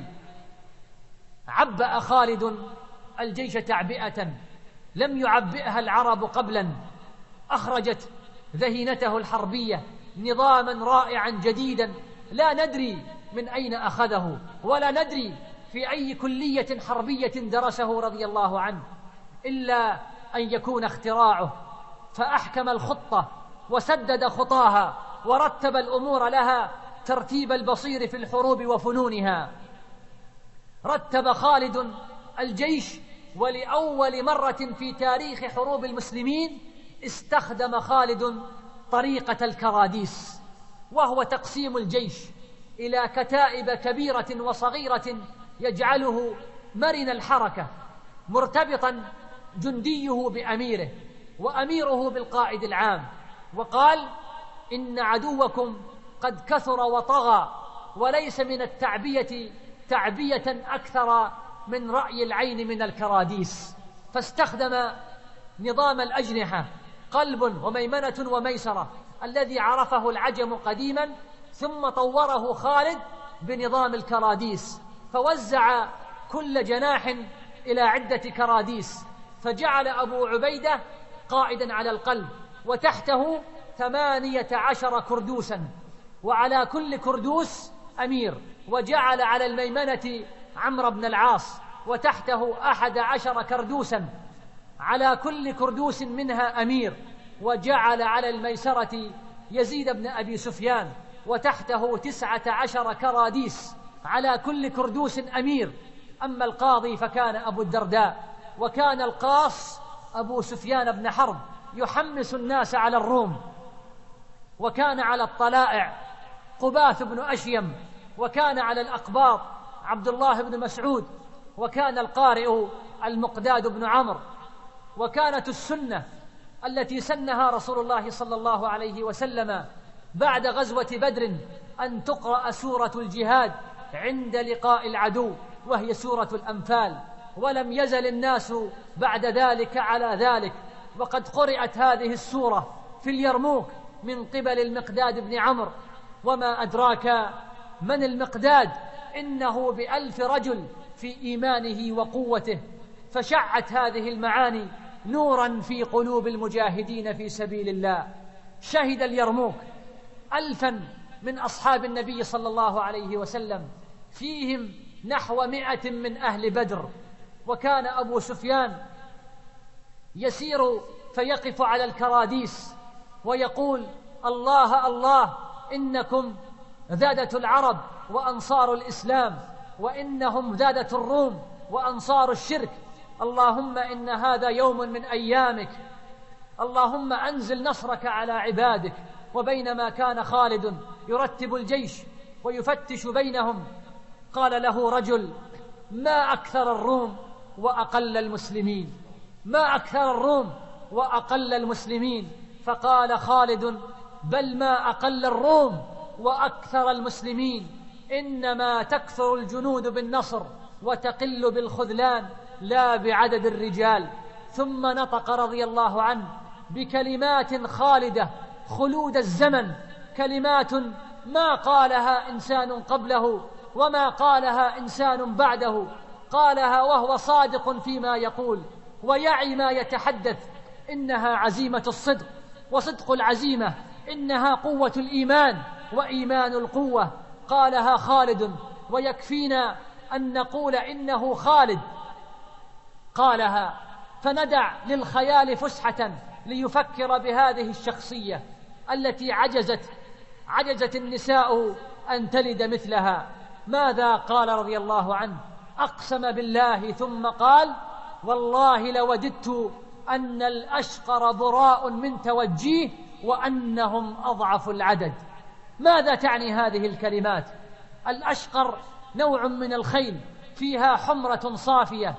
عبأ خالد الجيش تعبئة لم يعبئها العرب قبلا، أخرجت ذهينته الحربية نظاما رائعا جديدا لا ندري من أين أخذه ولا ندري في أي كلية حربية درسه رضي الله عنه، إلا أن يكون اختراعه، فأحكم الخطة وسدد خطاها ورتب الأمور لها ترتيب البصير في الحروب وفنونها. رتب خالد الجيش، ولأول مرة في تاريخ حروب المسلمين استخدم خالد طريقة الكراديس، وهو تقسيم الجيش إلى كتائب كبيرة وصغيرة يجعله مرن الحركة، مرتبطا جنديه بأميره وأميره بالقائد العام. وقال: إن عدوكم قد كثر وطغى، وليس من التعبية تعبية أكثر من رأي العين من الكراديس. فاستخدم نظام الأجنحة، قلب وميمنة وميسرة، الذي عرفه العجم قديما، ثم طوره خالد بنظام الكراديس، فوزع كل جناح إلى عدة كراديس، فجعل أبو عبيدة قائدا على القلب، وتحته ثمانية عشر كردوسا، وعلى كل كردوس أمير، وجعل على الميمنة عمرو بن العاص، وتحته أحد عشر كردوسا، على كل كردوس منها أمير، وجعل على الميسرة يزيد بن أبي سفيان، وتحته تسعة عشر كراديس، على كل كردوس أمير. أما القاضي فكان أبو الدرداء، وكان القاص أبو سفيان بن حرب يحمس الناس على الروم، وكان على الطلائع قباث بن أشيم، وكان على الأقباط عبد الله بن مسعود، وكان القارئ المقداد بن عمرو. وكانت السنة التي سنها رسول الله صلى الله عليه وسلم بعد غزوة بدر أن تقرأ سورة الجهاد عند لقاء العدو، وهي سورة الأنفال، ولم يزل الناس بعد ذلك على ذلك. وقد قرأت هذه السورة في اليرموك من قبل المقداد بن عمرو، وما أدراك من المقداد، إنه بألف رجل في إيمانه وقوته. فشعت هذه المعاني نورا في قلوب المجاهدين في سبيل الله. شهد اليرموك ألفا من أصحاب النبي صلى الله عليه وسلم، فيهم نحو مئة من أهل بدر. وكان أبو سفيان يسير فيقف على الكراديس ويقول: الله الله، إنكم ذادة العرب وأنصار الإسلام، وإنهم ذادة الروم وأنصار الشرك. اللهم إن هذا يوم من أيامك، اللهم أنزل نصرك على عبادك. وبينما كان خالد يرتب الجيش ويفتش بينهم، قال له رجل: ما أكثر الروم وأقل المسلمين، ما أكثر الروم وأقل المسلمين. فقال خالد: بل ما أقل الروم وأكثر المسلمين، إنما تكثر الجنود بالنصر وتقل بالخذلان لا بعدد الرجال. ثم نطق رضي الله عنه بكلمات خالدة خلود الزمن، كلمات ما قالها إنسان قبله وما قالها إنسان بعده، قالها وهو صادق فيما يقول ويعي ما يتحدث. إنها عزيمة الصدق، وصدق العزيمة إنها قوة الإيمان، وإيمان القوة. قالها خالد، ويكفينا أن نقول إنه خالد قالها، فندع للخيال فسحة ليفكر بهذه الشخصية التي عجزت عجزت النساء أن تلد مثلها. ماذا قال رضي الله عنه؟ أقسم بالله ثم قال: والله لوددت أن الأشقر براء من توجيه وأنهم أضعف العدد. ماذا تعني هذه الكلمات؟ الأشقر نوع من الخيل فيها حمرة صافية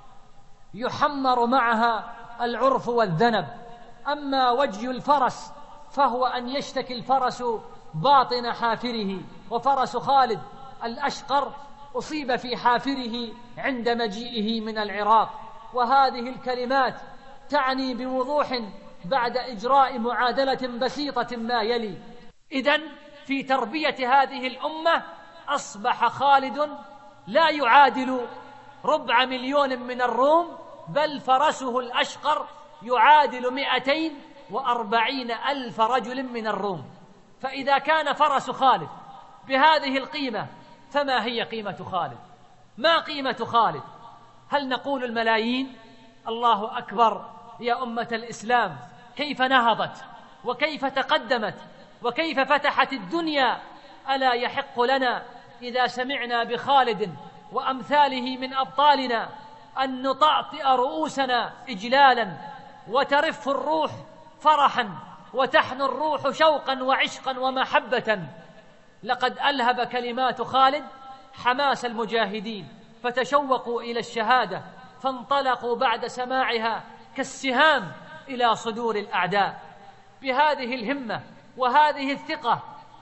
يحمر معها العرف والذنب. أما وجه الفرس فهو أن يشتكي الفرس باطن حافره، وفرس خالد الأشقر أصيب في حافره عند مجيئه من العراق. وهذه الكلمات تعني بوضوح بعد إجراء معادلة بسيطة ما يلي: إذن في تربية هذه الأمة أصبح خالد لا يعادل ربع مليون من الروم، بل فرسه الأشقر يعادل مئتين وأربعين ألف رجل من الروم. فإذا كان فرس خالد بهذه القيمة فما هي قيمة خالد؟ ما قيمة خالد؟ هل نقول الملايين؟ الله أكبر يا أمة الإسلام، كيف نهضت وكيف تقدمت وكيف فتحت الدنيا. ألا يحق لنا إذا سمعنا بخالد وأمثاله من أبطالنا أن نطأطئ رؤوسنا إجلالا، وترف الروح فرحا، وتحن الروح شوقا وعشقا ومحبة. لقد ألهب كلمات خالد حماس المجاهدين، فتشوقوا إلى الشهادة، فانطلقوا بعد سماعها كالسهام إلى صدور الأعداء. بهذه الهمة وهذه الثقة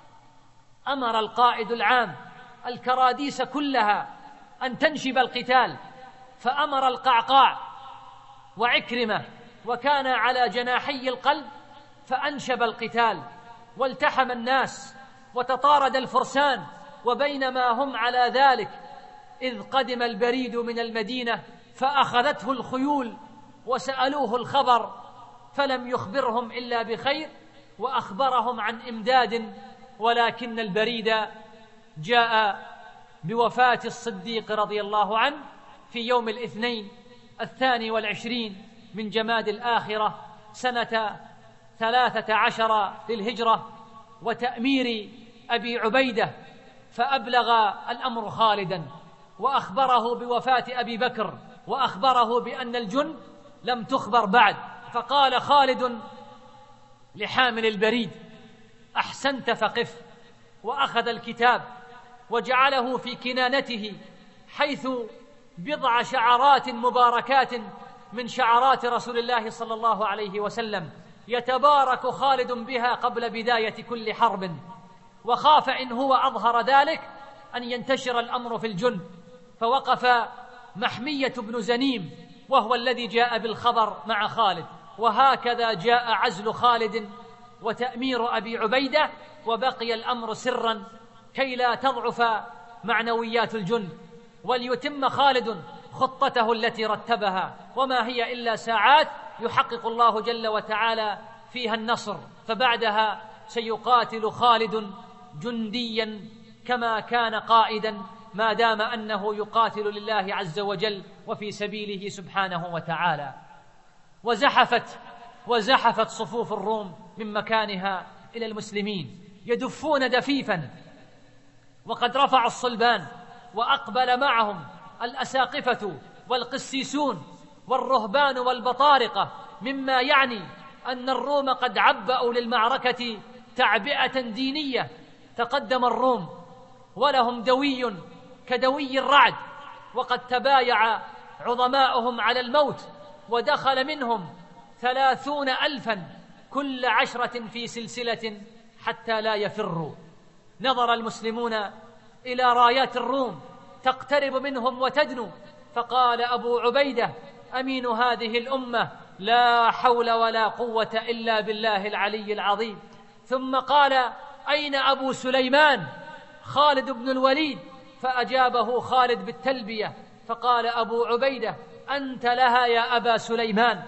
أمر القائد العام الكراديس كلها أن تنشب القتال، فأمر القعقاع وعكرمة، وكان على جناحي القلب، فأنشب القتال، والتحم الناس وتطارد الفرسان. وبينما هم على ذلك إذ قدم البريد من المدينة فأخذته الخيول، وسألوه الخبر فلم يخبرهم إلا بخير، وأخبرهم عن إمداد، ولكن البريد جاء بوفاة الصديق رضي الله عنه في يوم الاثنين الثاني والعشرين من جماد الآخرة سنة ثلاثة عشر للهجرة، وتأمير أبي عبيدة. فأبلغ الأمر خالدا، وأخبره بوفاة أبي بكر، وأخبره بأن الجند لم تخبر بعد. فقال خالد لحامل البريد: أحسنت فقف. وأخذ الكتاب وجعله في كنانته، حيث بضع شعرات مباركات من شعرات رسول الله صلى الله عليه وسلم يتبارك خالد بها قبل بداية كل حرب. وخاف إن هو أظهر ذلك أن ينتشر الأمر في الجند، فوقف محمية بن زنيم وهو الذي جاء بالخبر مع خالد. وهكذا جاء عزل خالد وتأمير أبي عبيدة، وبقي الأمر سرا كي لا تضعف معنويات الجند، وليتم خالد خطته التي رتبها، وما هي إلا ساعات يحقق الله جل وتعالى فيها النصر. فبعدها سيقاتل خالد جنديا كما كان قائدا، ما دام أنه يقاتل لله عز وجل وفي سبيله سبحانه وتعالى. وزحفت وزحفت صفوف الروم من مكانها إلى المسلمين يدفون دفيفا، وقد رفعوا الصلبان، وأقبل معهم الأساقفة والقسيسون والرهبان والبطارقة، مما يعني أن الروم قد عبأوا للمعركة تعبئة دينية. تقدم الروم ولهم دوي كدوي الرعد، وقد تبايع عظماؤهم على الموت، ودخل منهم ثلاثون ألفا كل عشرة في سلسلة حتى لا يفروا. نظر المسلمون إلى رايات الروم تقترب منهم وتدنو، فقال أبو عبيدة أمين هذه الأمة: لا حول ولا قوة إلا بالله العلي العظيم. ثم قال: أين أبو سليمان خالد بن الوليد؟ فأجابه خالد بالتلبية، فقال أبو عبيدة: أنت لها يا أبا سليمان.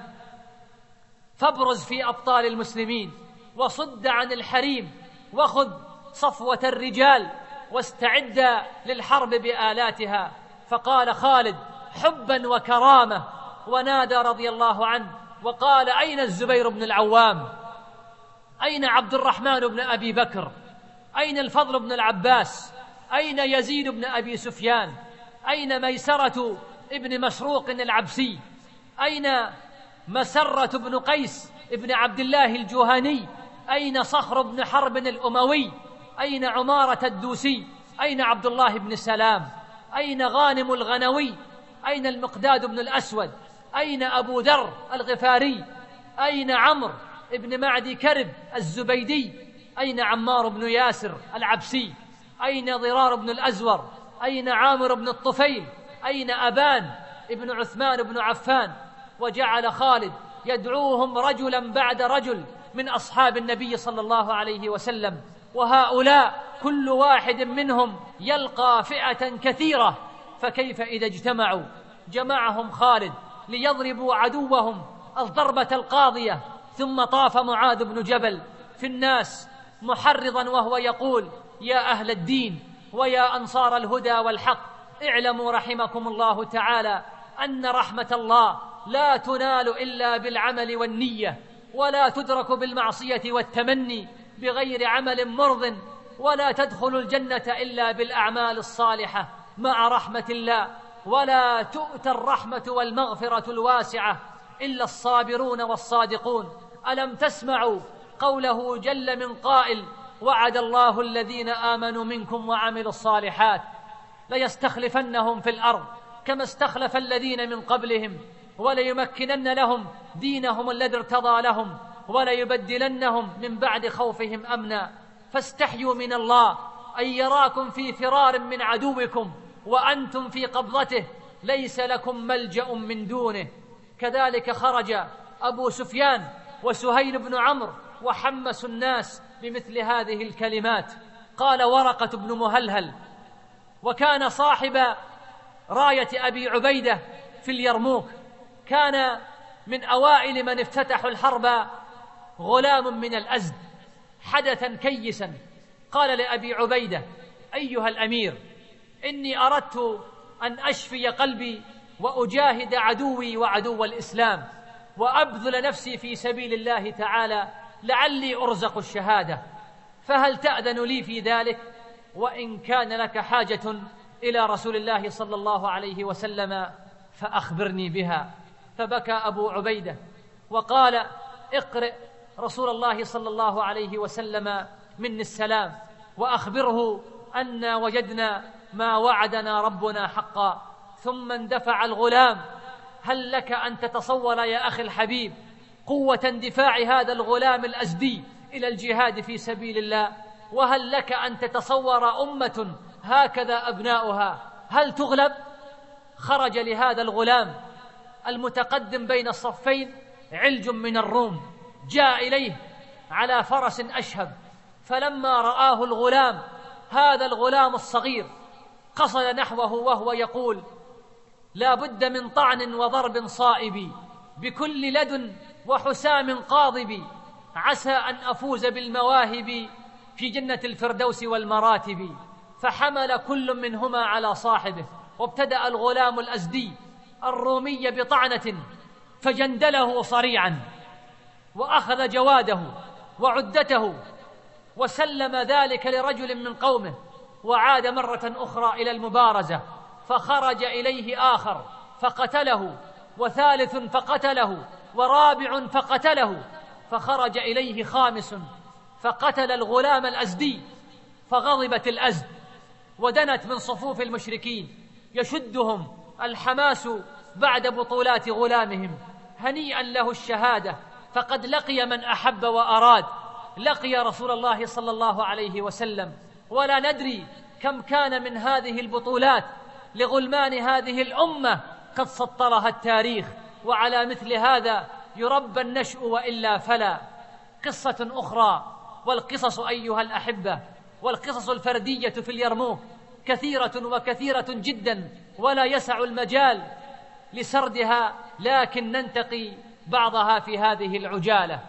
فابرز في أبطال المسلمين، وصد عن الحريم، وخذ صفوة الرجال، واستعد للحرب بآلاتها. فقال خالد حبا وكرامة، ونادى رضي الله عنه وقال: أين الزبير بن العوام؟ أين عبد الرحمن بن أبي بكر؟ أين الفضل بن العباس؟ أين يزيد بن أبي سفيان؟ أين ميسرة ابن مشروق العبسي؟ أين مسرة بن قيس ابن عبد الله الجهني؟ أين صخر بن حرب الأموي؟ أين عمارة الدوسي؟ أين عبد الله بن سلام؟ أين غانم الغنوي؟ أين المقداد بن الأسود؟ أين أبو ذر الغفاري؟ أين عمرو ابن معدي كرب الزبيدي؟ أين عمار بن ياسر العبسي؟ أين ضرار بن الأزور؟ أين عامر بن الطفيل؟ أين أبان ابن عثمان بن عفان؟ وجعل خالد يدعوهم رجلا بعد رجل من أصحاب النبي صلى الله عليه وسلم، وهؤلاء كل واحد منهم يلقى فئة كثيرة، فكيف إذا اجتمعوا؟ جمعهم خالد ليضربوا عدوهم الضربة القاضية. ثم طاف معاذ بن جبل في الناس محرضا وهو يقول: يا أهل الدين ويا أنصار الهدى والحق، اعلموا رحمكم الله تعالى أن رحمة الله لا تنال إلا بالعمل والنية، ولا تدرك بالمعصية والتمني بغير عمل مرض، ولا تدخل الجنة إلا بالأعمال الصالحة مع رحمة الله، ولا تؤتى الرحمة والمغفرة الواسعة إلا الصابرون والصادقون. ألم تسمعوا قوله جل من قائل: وعد الله الذين آمنوا منكم وعملوا الصالحات ليستخلفنهم في الأرض كما استخلف الذين من قبلهم وليمكنن لهم دينهم الذي ارتضى لهم وليبدلنهم من بعد خوفهم أمنا. فاستحيوا من الله أن يراكم في فرار من عدوكم وأنتم في قبضته، ليس لكم ملجأ من دونه. كذلك خرج أبو سفيان وسهيل بن عمرو وحمسوا الناس بمثل هذه الكلمات. قال ورقة بن مهلهل، وكان صاحب راية أبي عبيدة في اليرموك، كان من أوائل من افتتحوا الحرب غلام من الأزد حدثا كيسا. قال لأبي عبيدة: أيها الأمير، إني أردت أن أشفي قلبي وأجاهد عدوي وعدو الإسلام وأبذل نفسي في سبيل الله تعالى لعلي أرزق الشهادة، فهل تأذن لي في ذلك؟ وإن كان لك حاجة إلى رسول الله صلى الله عليه وسلم فأخبرني بها. فبكى أبو عبيدة وقال: اقرئ رسول الله صلى الله عليه وسلم مني السلام وأخبره أن وجدنا ما وعدنا ربنا حقا. ثم اندفع الغلام. هل لك أن تتصور يا أخي الحبيب قوة اندفاع هذا الغلام الأزدي إلى الجهاد في سبيل الله؟ وهل لك أن تتصور أمة هكذا أبناؤها هل تغلب؟ خرج لهذا الغلام المتقدم بين الصفين علج من الروم، جاء إليه على فرس أشهب، فلما رآه الغلام هذا الغلام الصغير قصد نحوه وهو يقول: لا بد من طعن وضرب صائب بكل لدن وحسام قاضب، عسى أن أفوز بالمواهب في جنة الفردوس والمراتب. فحمل كل منهما على صاحبه، وابتدأ الغلام الأزدي الرومي بطعنة فجندله صريعا، وأخذ جواده وعدته وسلم ذلك لرجل من قومه، وعاد مرة أخرى إلى المبارزة، فخرج إليه آخر فقتله، وثالث فقتله، ورابع فقتله، فخرج إليه خامس فقتل الغلام الأزدي. فغضبت الأزد ودنت من صفوف المشركين يشدهم الحماس بعد بطولات غلامهم. هنيئا له الشهادة، فقد لقي من أحب وأراد، لقي رسول الله صلى الله عليه وسلم. ولا ندري كم كان من هذه البطولات لغلمان هذه الأمة قد سطرها التاريخ، وعلى مثل هذا يربى النشء وإلا فلا. قصة أخرى، والقصص أيها الأحبة والقصص الفردية في اليرموك كثيرة وكثيرة جدا، ولا يسع المجال لسردها، لكن ننتقي بعضها في هذه العجالة.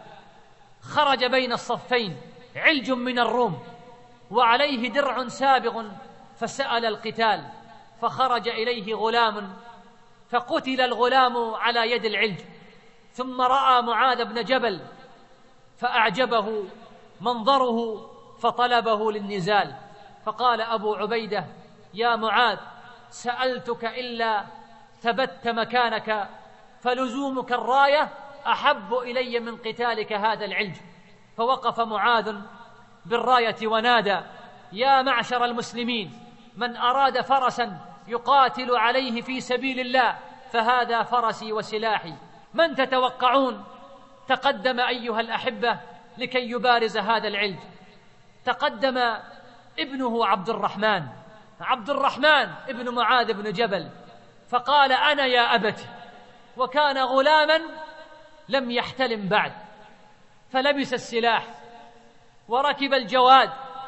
خرج بين الصفين علج من الروم وعليه درع سابغ فسأل القتال، فخرج إليه غلام فقتل الغلام على يد العلج. ثم رأى معاذ بن جبل فأعجبه منظره فطلبه للنزال، فقال أبو عبيدة: يا معاذ، سألتك إلا ثبت مكانك، فلزومك الراية أحب إلي من قتالك هذا العلج. فوقف معاذ بالراية ونادى: يا معشر المسلمين، من أراد فرسا يقاتل عليه في سبيل الله فهذا فرسي وسلاحي. من تتوقعون تقدم أيها الأحبة لكي يبارز هذا العلج؟ تقدم ابنه عبد الرحمن عبد الرحمن ابن معاذ بن جبل، فقال: أنا يا أبت. وكان غلاما لم يحتلم بعد، فلبس السلاح وركب الجواد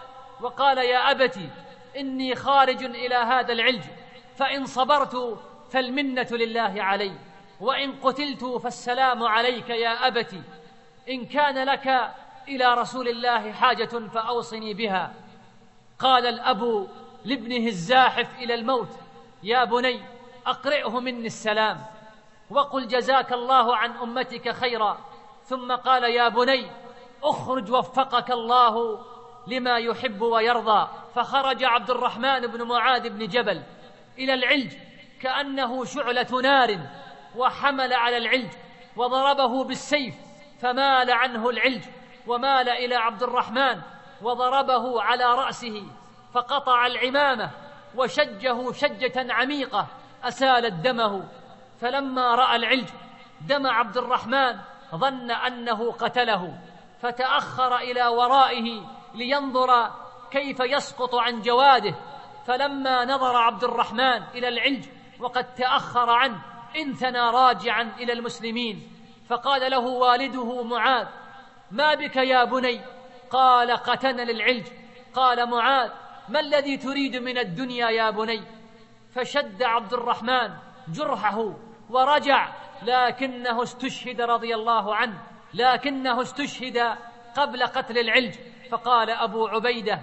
وقال يا أبت إني خارج إلى هذا العلج، فإن صبرت فالمنة لله علي، وإن قتلت فالسلام عليك يا أبت، إن كان لك إلى رسول الله حاجة فأوصني بها. قال الأب لابنه الزاحف إلى الموت يا بني أقرئه مني السلام وقل جزاك الله عن أمتك خيرا. ثم قال يا بني أخرج وفقك الله لما يحب ويرضى. فخرج عبد الرحمن بن معاذ بن جبل إلى العلج كأنه شعلة نار، وحمل على العلج وضربه بالسيف، فمال عنه العلج ومال إلى عبد الرحمن وضربه على رأسه، فقطع العمامة وشجه شجة عميقة أسالت دمه. فلما رأى العلج دم عبد الرحمن ظن أنه قتله، فتأخر إلى ورائه لينظر كيف يسقط عن جواده. فلما نظر عبد الرحمن إلى العلج وقد تأخر عنه انثنى راجعا إلى المسلمين، فقال له والده معاذ ما بك يا بني؟ قال قتلني العلج. قال معاذ ما الذي تريد من الدنيا يا بني؟ فشد عبد الرحمن جرحه ورجع، لكنه استشهد رضي الله عنه، لكنه استشهد قبل قتل العلج. فقال أبو عبيدة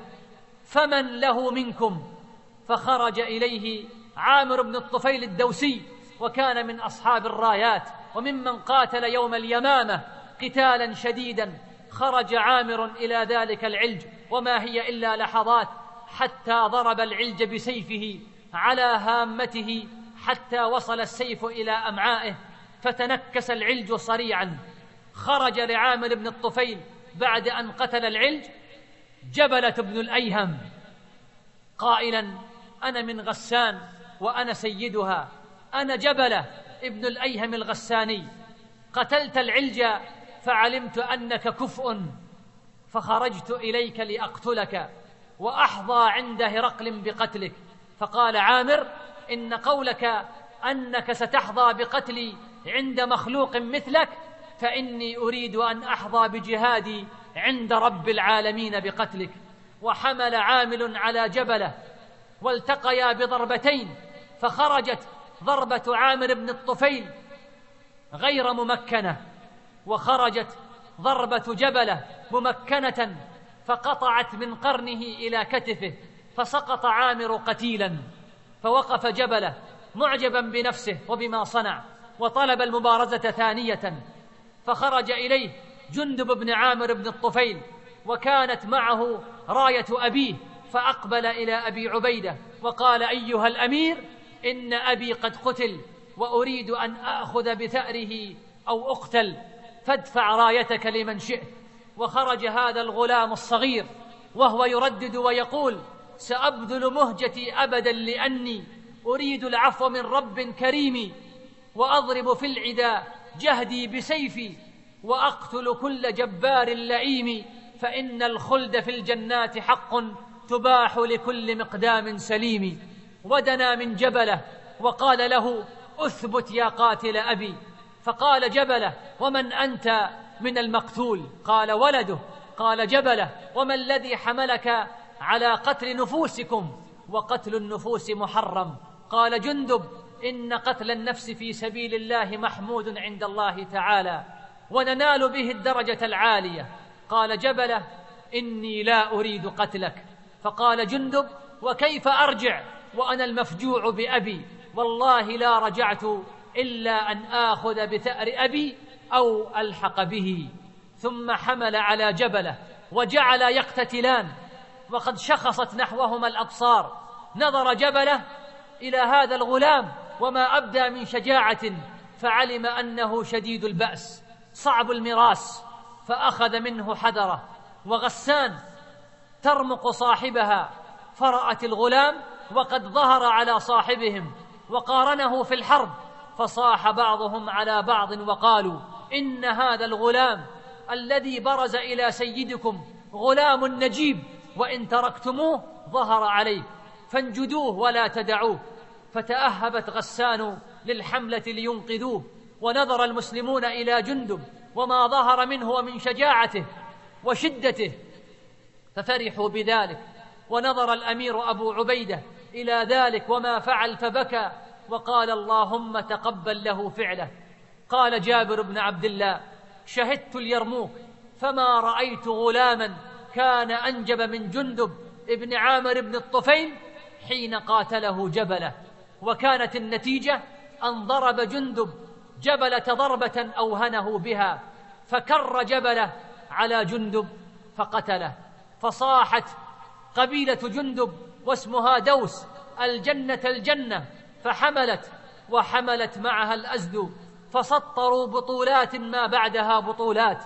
فمن له منكم؟ فخرج إليه عامر بن الطفيل الدوسي، وكان من أصحاب الرايات وممن قاتل يوم اليمامة قتالا شديدا. خرج عامر إلى ذلك العلج وما هي إلا لحظات، حتى ضرب العلج بسيفه على هامته حتى وصل السيف إلى أمعائه، فتنكس العلج صريعا. خرج لعامر بن الطفيل بعد أن قتل العلج جبلة بن الأيهم قائلا أنا من غسان وأنا سيدها، أنا جبلة ابن الأيهم الغساني، قتلت العلج فعلمت أنك كفء، فخرجت إليك لأقتلك وأحظى عند هرقل بقتلك. فقال عامر إن قولك أنك ستحظى بقتلي عند مخلوق مثلك، فإني أريد أن أحظى بجهادي عند رب العالمين بقتلك. وحمل عامل على جبله والتقيا بضربتين، فخرجت ضربة عامر بن الطفيل غير ممكنة، وخرجت ضربة جبله ممكنة، فقطعت من قرنه إلى كتفه، فسقط عامر قتيلا. فوقف جبله معجبا بنفسه وبما صنع، وطلب المبارزة ثانية. فخرج إليه جندب بن عامر بن الطفيل، وكانت معه راية أبيه، فأقبل إلى أبي عبيدة وقال أيها الأمير إن أبي قد قتل وأريد أن أخذ بثأره أو أقتل، فادفع رايتك لمن شئت. وخرج هذا الغلام الصغير وهو يردد ويقول سأبذل مهجتي أبدا لأني أريد العفو من رب كريم، وأضرب في العدا جهدي بسيفي، وأقتل كل جبار لئيم، فإن الخلد في الجنات حق تباح لكل مقدام سليم. ودنا من جبله وقال له أثبت يا قاتل أبي. فقال جبله ومن أنت من المقتول؟ قال ولده. قال جبله وما الذي حملك على قتل نفوسكم؟ وقتل النفوس محرم. قال جندب إن قتل النفس في سبيل الله محمود عند الله تعالى، وننال به الدرجة العالية. قال جبله إني لا أريد قتلك. فقال جندب وكيف أرجع وأنا المفجوع بأبي؟ والله لا رجعت إلا أن آخذ بثأر أبي أو ألحق به. ثم حمل على جبله وجعل يقتتلان، وقد شخصت نحوهما الأبصار. نظر جبله إلى هذا الغلام وما أبدى من شجاعة، فعلم أنه شديد البأس صعب المراس، فأخذ منه حذره. وغسان ترمق صاحبها، فرأت الغلام وقد ظهر على صاحبهم وقارنه في الحرب، فصاح بعضهم على بعض وقالوا إن هذا الغلام الذي برز إلى سيدكم غلام نجيب، وإن تركتموه ظهر عليه، فانجدوه ولا تدعوه. فتأهبت غسان للحملة لينقذوه، ونظر المسلمون إلى جندب وما ظهر منه ومن شجاعته وشدته، ففرحوا بذلك ونظر الأمير أبو عبيدة إلى ذلك وما فعل فبكى وقال اللهم تقبل له فعله. قال جابر بن عبد الله شهدت اليرموك فما رأيت غلاما كان أنجب من جندب ابن عامر بن الطفيل حين قاتله جبلة، وكانت النتيجة أن ضرب جندب جبلة ضربة أوهنه بها، فكر جبلة على جندب فقتله، فصاحت قبيلة جندب واسمها دوس الجنة الجنة، فحملت وحملت معها الأزد، فسطروا بطولات ما بعدها بطولات،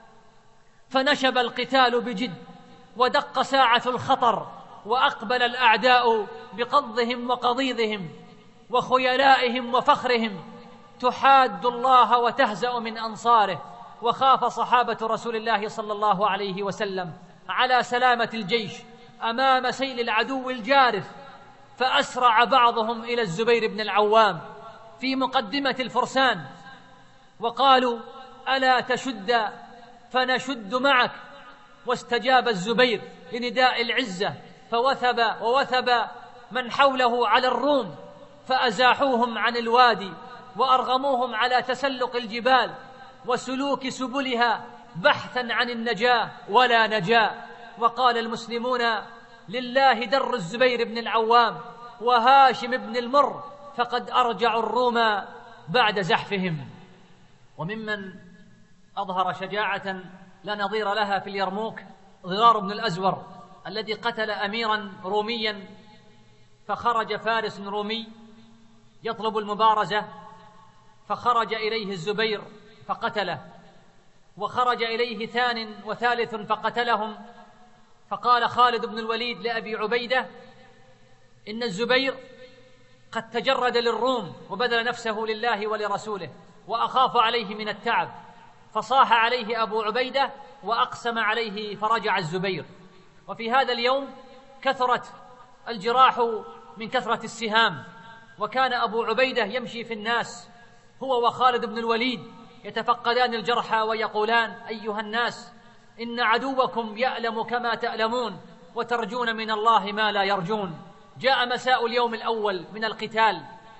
فنشب القتال بجد ودق ساعة الخطر، وأقبل الأعداء بقضهم وقضيضهم وخيلائهم وفخرهم، تحاد الله وتهزأ من أنصاره. وخاف صحابة رسول الله صلى الله عليه وسلم على سلامة الجيش أمام سيل العدو الجارف، فأسرع بعضهم إلى الزبير بن العوام في مقدمة الفرسان وقالوا ألا تشد فنشد معك، واستجاب الزبير لنداء العزة فوثب ووثب من حوله على الروم، فأزاحوهم عن الوادي وأرغموهم على تسلق الجبال وسلوك سبلها بحثا عن النجاة ولا نجاة. وقال المسلمون لله در الزبير بن العوام وهاشم بن المر فقد أرجعوا الروم بعد زحفهم. وممن أظهر شجاعة لا نظير لها في اليرموك ضرار بن الأزور الذي قتل أميرا روميا، فخرج فارس رومي يطلب المبارزة فخرج إليه الزبير فقتله، وخرج إليه ثان وثالث فقتلهم، فقال خالد بن الوليد لأبي عبيدة إن الزبير قد تجرد للروم وبذل نفسه لله ولرسوله وأخاف عليه من التعب، فصاح عليه أبو عبيدة وأقسم عليه فرجع الزبير. وفي هذا اليوم كثرت الجراح من كثرة السهام، وكان أبو عبيدة يمشي في الناس هو وخالد بن الوليد يتفقدان الجرحى ويقولان أيها الناس إن عدوكم يألم كما تألمون وترجون من الله ما لا يرجون. جاء مساء اليوم الأول من القتال،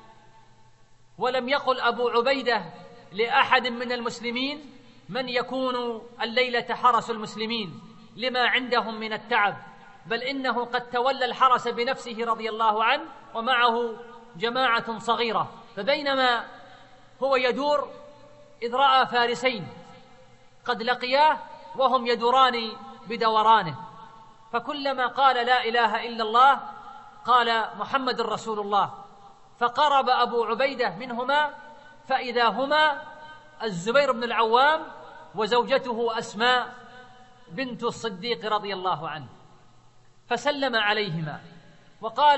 ولم يقل أبو عبيدة لأحد من المسلمين من يكون الليلة حرس المسلمين لما عندهم من التعب، بل إنه قد تولى الحرس بنفسه رضي الله عنه ومعه جماعة صغيرة. فبينما هو يدور إذ رأى فارسين قد لقياه وهم يدوران بدورانه، فكلما قال لا إله إلا الله قال محمد رسول الله، فقرب أبو عبيدة منهما فإذا هما الزبير بن العوام وزوجته أسماء بنت الصديق رضي الله عنه، فسلم عليهما وقال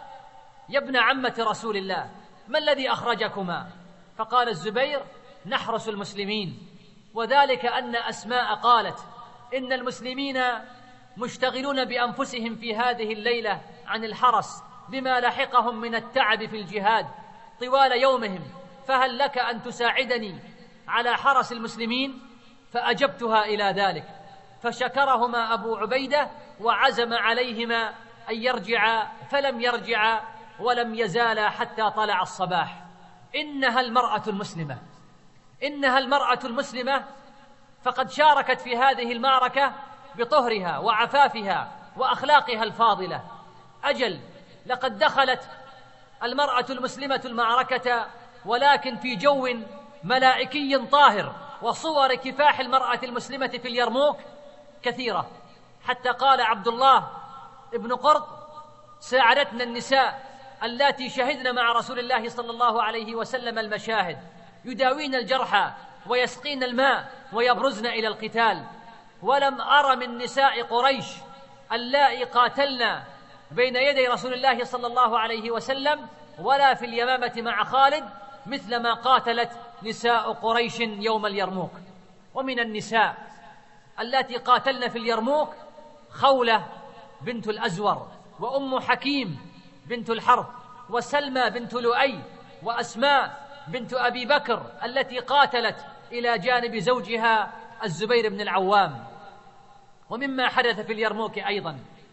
يا ابن عمة رسول الله ما الذي أخرجكما؟ فقال الزبير نحرس المسلمين، وذلك أن أسماء قالت إن المسلمين مشتغلون بأنفسهم في هذه الليلة عن الحرس بما لحقهم من التعب في الجهاد طوال يومهم، فهل لك أن تساعدني على حرس المسلمين؟ فأجبتها إلى ذلك، فشكرهما أبو عبيدة وعزم عليهما أن يرجعا، فلم يرجعا ولم يزالا حتى طلع الصباح. إنها المرأة المسلمة، إنها المرأة المسلمة، فقد شاركت في هذه المعركة بطهرها وعفافها وأخلاقها الفاضلة. أجل لقد دخلت المرأة المسلمة المعركة ولكن في جو ملائكي طاهر، وصور كفاح المرأة المسلمة في اليرموك كثيرة، حتى قال عبد الله ابن قرط ساعدتنا النساء اللاتي شهدن مع رسول الله صلى الله عليه وسلم المشاهد، يداوين الجرحى ويسقين الماء ويبرزن إلى القتال، ولم أر من نساء قريش اللائي قاتلنا بين يدي رسول الله صلى الله عليه وسلم ولا في اليمامة مع خالد مثل ما قاتلت نساء قريش يوم اليرموك. ومن النساء التي قاتلن في اليرموك خولة بنت الأزور، وأم حكيم بنت الحرث، وسلمى بنت لؤي، وأسماء بنت أبي بكر التي قاتلت إلى جانب زوجها الزبير بن العوام. ومما حدث في اليرموك أيضا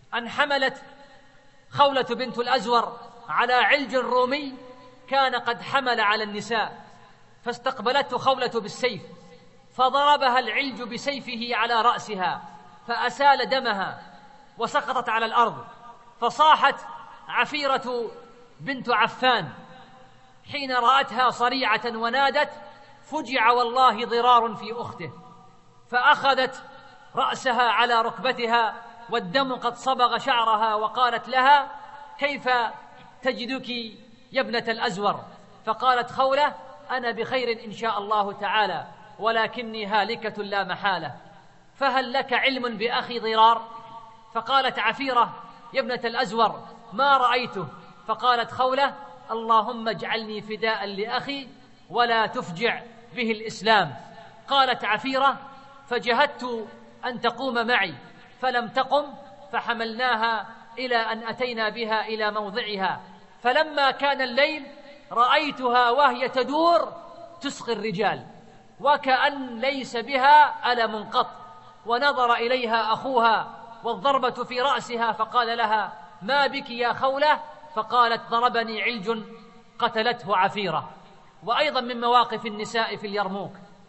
أن حملت خولة بنت الأزور على علج رومي كان قد حمل على النساء، فاستقبلته خولة بالسيف، فضربها العلج بسيفه على رأسها فأسال دمها وسقطت على الأرض. فصاحت عفيرة بنت عفان حين رأتها صريعة ونادت: فجع والله ضرار في أخته. فأخذت رأسها على ركبتها والدم قد صبغ شعرها وقالت لها: كيف تجدك يا ابنة الأزور؟ فقالت خولة: أنا بخير إن شاء الله تعالى، ولكني هالكة لا محالة، فهل لك علم بأخي ضرار؟ فقالت عفيرة: يا ابنة الأزور ما رأيته. فقالت خولة: اللهم اجعلني فداء لأخي ولا تفجع به الإسلام. قالت عفيرة: فجهدت أن تقوم معي فلم تقم، فحملناها إلى أن أتينا بها إلى موضعها، فلما كان الليل رأيتها وهي تدور تسقي الرجال وكأن ليس بها ألم قط. ونظر إليها أخوها والضربة في رأسها فقال لها: ما بك يا خولة؟ فقالت: ضربني علج قتلته عفيرة. وأيضا من مواقف النساء في اليرموك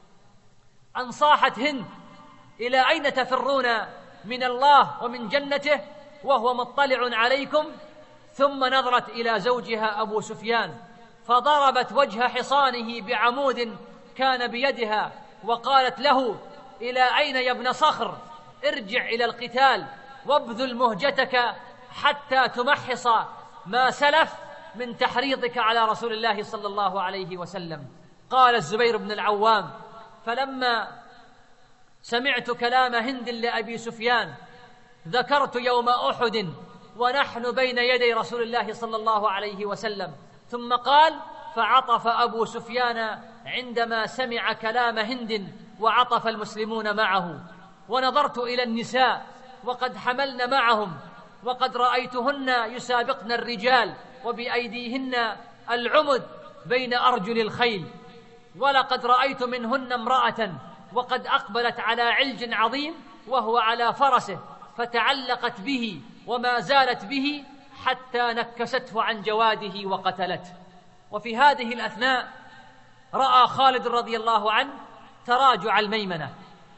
أن صاحت هند: إلى أين تفرون من الله ومن جنته وهو مطلع عليكم؟ ثم نظرت إلى زوجها أبو سفيان فضربت وجه حصانه بعمود كان بيدها وقالت له: إلى أين يا ابن صخر؟ ارجع إلى القتال وابذل مهجتك حتى تمحص ما سلف من تحريضك على رسول الله صلى الله عليه وسلم. قال الزبير بن العوام: فلما سمعت كلام هند لأبي سفيان ذكرت يوم أحد ونحن بين يدي رسول الله صلى الله عليه وسلم. ثم قال: فعطف أبو سفيان عندما سمع كلام هند وعطف المسلمون معه. ونظرت إلى النساء وقد حملن معهم، وقد رأيتهن يسابقن الرجال وبأيديهن العمد بين أرجل الخيل، ولقد رأيت منهن امرأة وقد أقبلت على علج عظيم وهو على فرسه فتعلقت به وما زالت به حتى نكسته عن جواده وقتلته. وفي هذه الأثناء رأى خالد رضي الله عنه تراجع الميمنة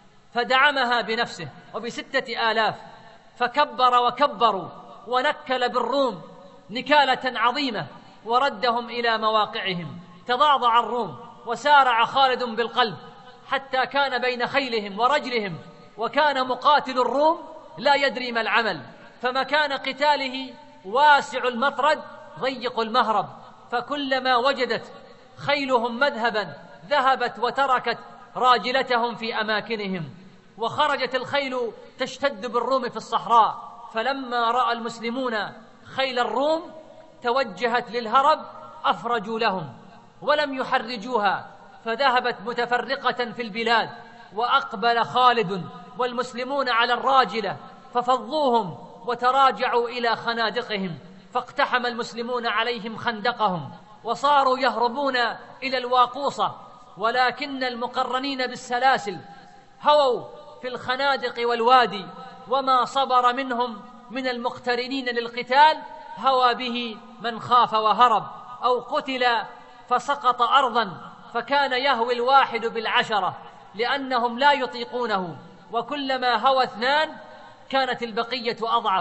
فدعمها بنفسه وبستة آلاف، فكبر وكبروا ونكل بالروم نكالة عظيمة وردهم إلى مواقعهم. تضاضع الروم وسارع خالد بالقلب حتى كان بين خيلهم ورجلهم، وكان مقاتل الروم لا يدري ما العمل، فمكان قتاله واسع المطرد ضيق المهرب، فكلما وجدت خيلهم مذهبا ذهبت وتركت راجلتهم في أماكنهم. وخرجت الخيل تشتد بالروم في الصحراء، فلما رأى المسلمون خيل الروم توجهت للهرب أفرجوا لهم ولم يحرجوها، فذهبت متفرقة في البلاد. وأقبل خالد والمسلمون على الراجلة ففضوهم وتراجعوا إلى خنادقهم، فاقتحم المسلمون عليهم خندقهم وصاروا يهربون إلى الواقوصة، ولكن المقرنين بالسلاسل هووا في الخنادق والوادي، وما صبر منهم من المقترنين للقتال هوى به من خاف وهرب أو قتل فسقط أرضا، فكان يهوي الواحد بالعشرة لأنهم لا يطيقونه، وكلما هوى اثنان كانت البقية أضعف،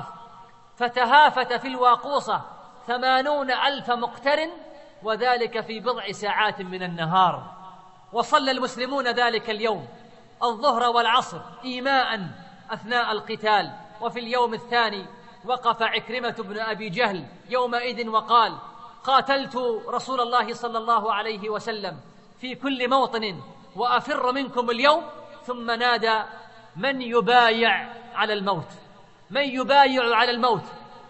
فتهافت في الواقوصة ثمانون ألف مقترن، وذلك في بضع ساعات من النهار. وصلى المسلمون ذلك اليوم الظهر والعصر إيماء أثناء القتال. وفي اليوم الثاني وقف عكرمة بن أبي جهل يومئذ وقال: قاتلت رسول الله صلى الله عليه وسلم في كل موطن وأفر منكم اليوم. ثم نادى: من يبايع على الموت؟ من يبايع على الموت؟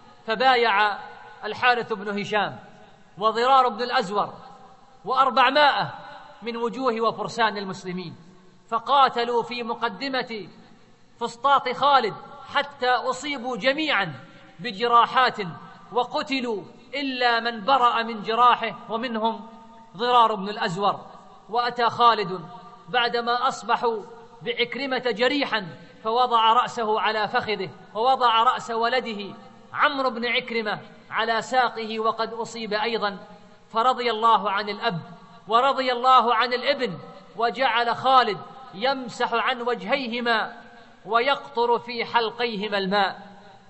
فبايع الحارث بن هشام وضرار بن الأزور وأربعمائة من وجوه وفرسان المسلمين، فقاتلوا في مقدمة فسطاط خالد حتى أصيبوا جميعا بجراحات وقتلوا إلا من برأ من جراحه، ومنهم ضرار بن الأزور. وأتى خالد بعدما أصبحوا بعكرمة جريحا فوضع رأسه على فخذه، ووضع رأس ولده عمرو بن عكرمة على ساقه وقد أصيب أيضا، فرضي الله عن الأب ورضي الله عن الابن، وجعل خالد يمسح عن وجهيهما ويقطر في حلقيهما الماء.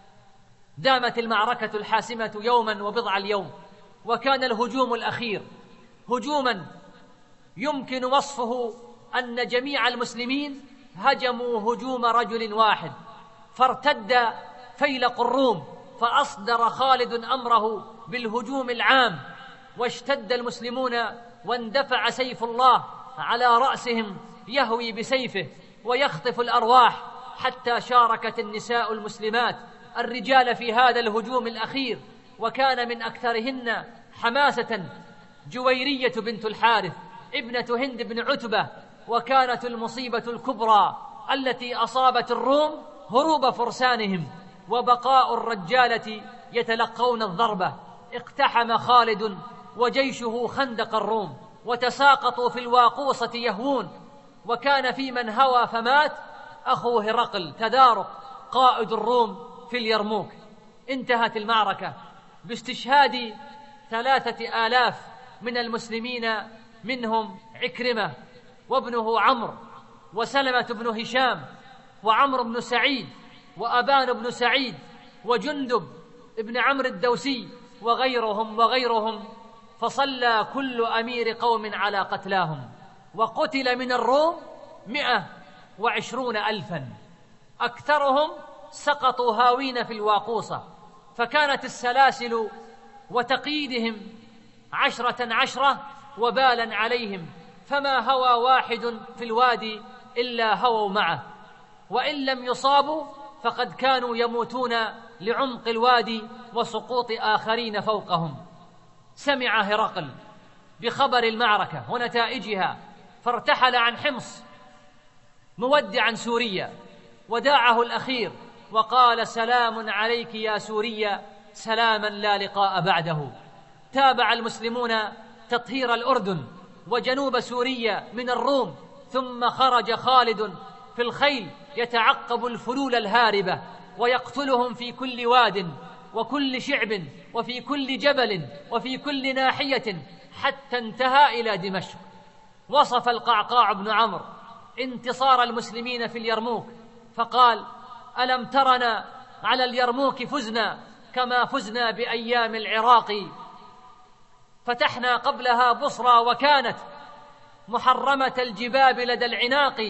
دامت المعركة الحاسمة يوما وبضع اليوم، وكان الهجوم الأخير هجوما يمكن وصفه أن جميع المسلمين هجموا هجوم رجل واحد، فارتد فيلق الروم، فأصدر خالد أمره بالهجوم العام، واشتد المسلمون واندفع سيف الله على رأسهم يهوي بسيفه ويخطف الأرواح، حتى شاركت النساء المسلمات الرجال في هذا الهجوم الأخير، وكان من أكثرهن حماسة جويرية بنت الحارث ابنة هند بن عتبة. وكانت المصيبة الكبرى التي أصابت الروم هروب فرسانهم وبقاء الرجالة يتلقون الضربة. اقتحم خالد وجيشه خندق الروم وتساقطوا في الواقوصة يهوون، وكان في من هوى فمات أخو هرقل تدارك قائد الروم في اليرموك. انتهت المعركة باستشهاد ثلاثة آلاف من المسلمين، منهم عكرمة وابنه عمرو وسلمة بن هشام وعمرو بن سعيد وأبان بن سعيد وجندب ابن عمرو الدوسي وغيرهم وغيرهم، فصلى كل أمير قوم على قتلاهم. وقتل من الروم مئة وعشرون ألفا، أكثرهم سقطوا هاوين في الواقوصة، فكانت السلاسل وتقييدهم عشرة عشرة وبالا عليهم، فما هوى واحد في الوادي إلا هووا معه، وإن لم يصابوا فقد كانوا يموتون لعمق الوادي وسقوط آخرين فوقهم. سمع هرقل بخبر المعركة ونتائجها، فارتحل عن حمص مودعا سوريا، وداعه الأخير وقال: سلام عليك يا سوريا، سلاما لا لقاء بعده. تابع المسلمون تطهير الأردن وجنوب سوريا من الروم، ثم خرج خالد في الخيل يتعقب الفلول الهاربة ويقتلهم في كل واد وكل شعب وفي كل جبل وفي كل ناحية، حتى انتهى إلى دمشق. وصف القعقاع بن عمرو انتصار المسلمين في اليرموك فقال: ألم ترنا على اليرموك فزنا كما فزنا بأيام العراق، فتحنا قبلها بصرى وكانت محرمة الجباب لدى العناق،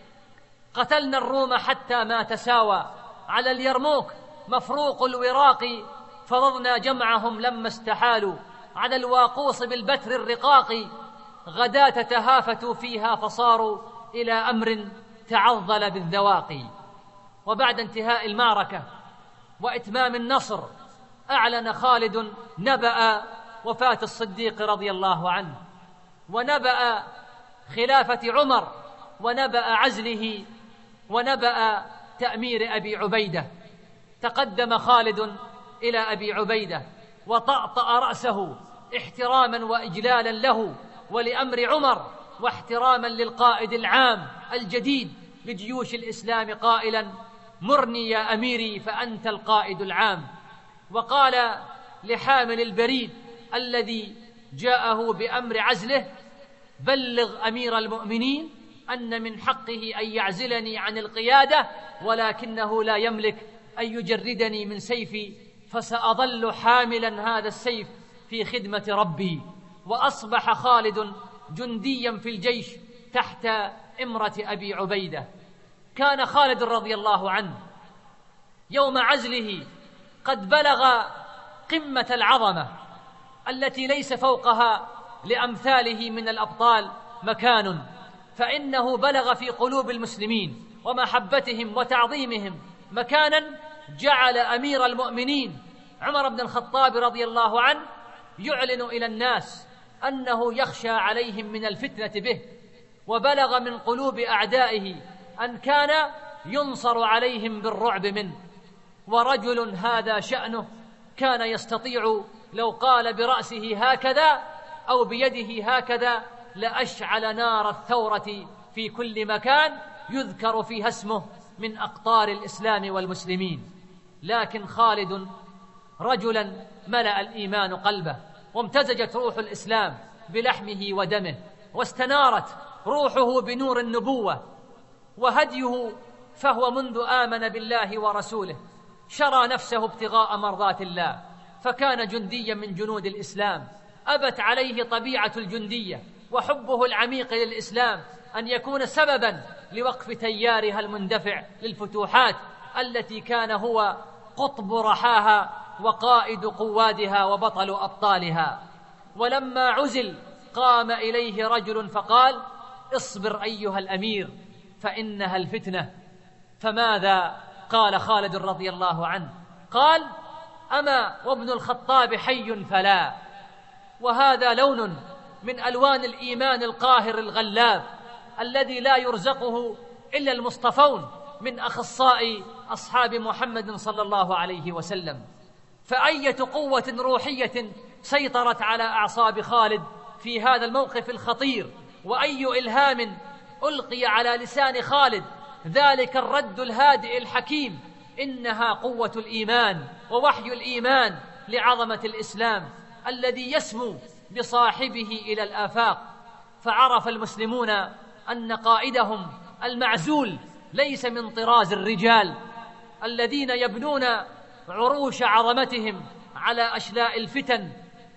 قتلنا الروم حتى ما تساوى على اليرموك مفروق الوراق، فرضنا جمعهم لما استحالوا على الواقوص بالبتر الرقاق، غداة تهافتوا فيها فصاروا إلى أمر تعضل بالذواق. وبعد انتهاء المعركة وإتمام النصر أعلن خالد نبأ وفاة الصديق رضي الله عنه، ونبأ خلافة عمر، ونبأ عزله، ونبأ تأمير أبي عبيدة. تقدم خالد إلى أبي عبيدة وطأطأ رأسه احتراما وإجلالا له ولأمر عمر، واحتراما للقائد العام الجديد لجيوش الإسلام، قائلا: مرني يا أميري فأنت القائد العام. وقال لحامل البريد الذي جاءه بأمر عزله: بلغ أمير المؤمنين أن من حقه أن يعزلني عن القيادة، ولكنه لا يملك أن يجردني من سيفي، فسأظل حاملا هذا السيف في خدمة ربي. وأصبح خالد جنديا في الجيش تحت إمرة أبي عبيدة. كان خالد رضي الله عنه يوم عزله قد بلغ قمة العظمة التي ليس فوقها لأمثاله من الأبطال مكان، فإنه بلغ في قلوب المسلمين ومحبتهم وتعظيمهم مكانا جعل أمير المؤمنين عمر بن الخطاب رضي الله عنه يعلن إلى الناس أنه يخشى عليهم من الفتنة به، وبلغ من قلوب أعدائه أن كان ينصر عليهم بالرعب منه. ورجل هذا شأنه كان يستطيع لو قال برأسه هكذا أو بيده هكذا لأشعل نار الثورة في كل مكان يذكر فيها اسمه، من أقطار الإسلام والمسلمين، لكن خالد رجلا ملأ الإيمان قلبه، وامتزجت روح الإسلام بلحمه ودمه، واستنارت روحه بنور النبوة وهديه، فهو منذ آمن بالله ورسوله شرى نفسه ابتغاء مرضات الله، فكان جنديا من جنود الإسلام. أبت عليه طبيعة الجندية وحبه العميق للإسلام أن يكون سببا لوقف تيارها المندفع للفتوحات التي كان هو قطب رحاها وقائد قوادها وبطل أبطالها. ولما عزل قام إليه رجل فقال: اصبر أيها الأمير فإنها الفتنة. فماذا قال خالد رضي الله عنه؟ قال: أما وابن الخطاب حي فلا. وهذا لون من ألوان الإيمان القاهر الغلاب الذي لا يرزقه إلا المصطفون من أخصاء أصحاب محمد صلى الله عليه وسلم. فأية قوة روحية سيطرت على أعصاب خالد في هذا الموقف الخطير، وأي إلهام ألقي على لسان خالد ذلك الرد الهادئ الحكيم. إنها قوة الإيمان ووحي الإيمان لعظمة الإسلام الذي يسمو بصاحبه إلى الآفاق. فعرف المسلمون أن قائدهم المعزول ليس من طراز الرجال الذين يبنون عروش عظمتهم على أشلاء الفتن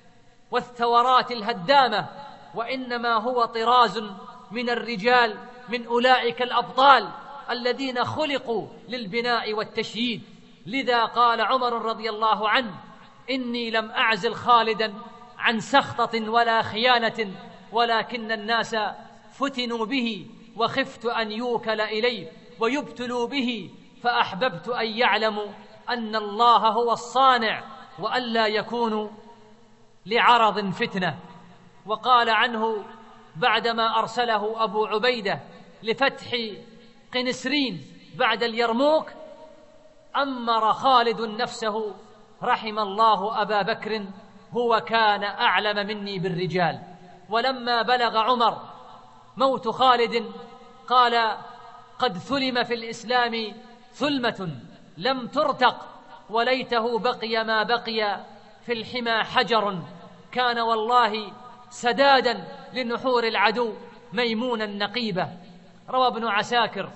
والثورات الهدامة، وإنما هو طراز من الرجال، من أولئك الأبطال الذين خلقوا للبناء والتشييد. لذا قال عمر رضي الله عنه: إني لم أعزل خالدا عن سخطة ولا خيانة، ولكن الناس فتنوا به وخفت أن يوكل إليه ويبتلوا به، فأحببت أن يعلموا أن الله هو الصانع وألا يكونوا لعرض فتنة. وقال عنه بعدما أرسله أبو عبيدة لفتح قنسرين بعد اليرموك: أمر خالد نفسه رحم الله أبا بكر، هو كان أعلم مني بالرجال. ولما بلغ عمر موت خالد قال: قد ثلم في الإسلام ثلمة لم ترتق، وليته بقي ما بقي في الحمى حجر، كان والله سدادا لنحور العدو ميمون النقيبة. روى ابن عساكر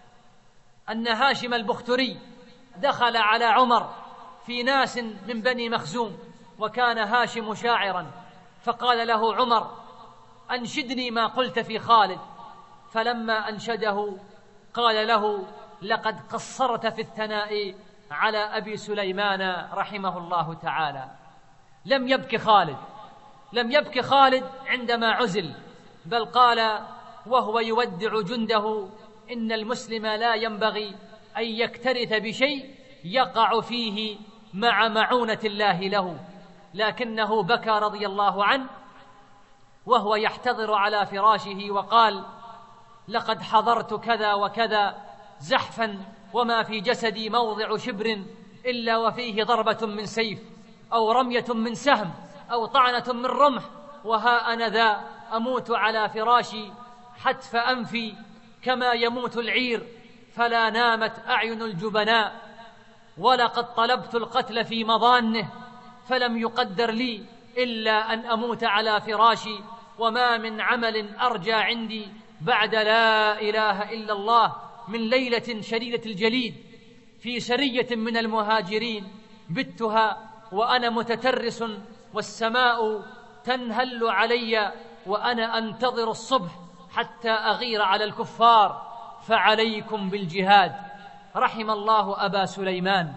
أن هاشم البختري دخل على عمر في ناس من بني مخزوم، وكان هاشم شاعرا، فقال له عمر: أنشدني ما قلت في خالد. فلما أنشده قال له: لقد قصرت في الثناء على أبي سليمان رحمه الله تعالى. لم يبك خالد لم يبك خالد عندما عزل، بل قال وهو يودع جنده: إن المسلم لا ينبغي أن يكترث بشيء يقع فيه مع معونة الله له. لكنه بكى رضي الله عنه وهو يحتضر على فراشه وقال: لقد حضرت كذا وكذا زحفا، وما في جسدي موضع شبر إلا وفيه ضربة من سيف أو رمية من سهم أو طعنة من رمح، وها أنا ذا أموت على فراشي حتف أنفي كما يموت العير، فلا نامت أعين الجبناء، ولقد طلبت القتل في مضانه فلم يقدر لي إلا أن أموت على فراشي، وما من عمل أرجى عندي بعد لا إله إلا الله من ليلة شديدة الجليد في سرية من المهاجرين بتها وأنا متترس والسماء تنهل علي، وأنا أنتظر الصبح حتى أغير على الكفار، فعليكم بالجهاد. رحم الله أبا سليمان،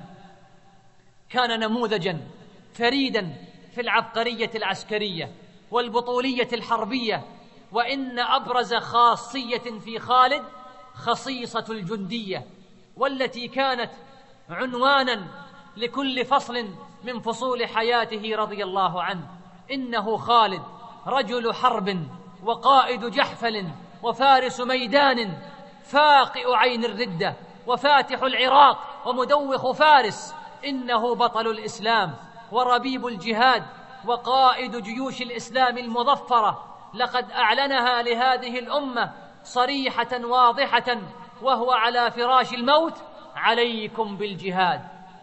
كان نموذجا فريدا في العبقرية العسكرية والبطولية الحربية. وإن أبرز خاصية في خالد خصيصة الجندية، والتي كانت عنوانا لكل فصل من فصول حياته رضي الله عنه. إنه خالد رجل حرب وقائد جحفل وفارس ميدان، فاقئ عين الردة وفاتح العراق ومدوخ فارس. إنه بطل الإسلام وربيب الجهاد وقائد جيوش الإسلام المظفرة، لقد أعلنها لهذه الأمة صريحة واضحة وهو على فراش الموت: عليكم بالجهاد،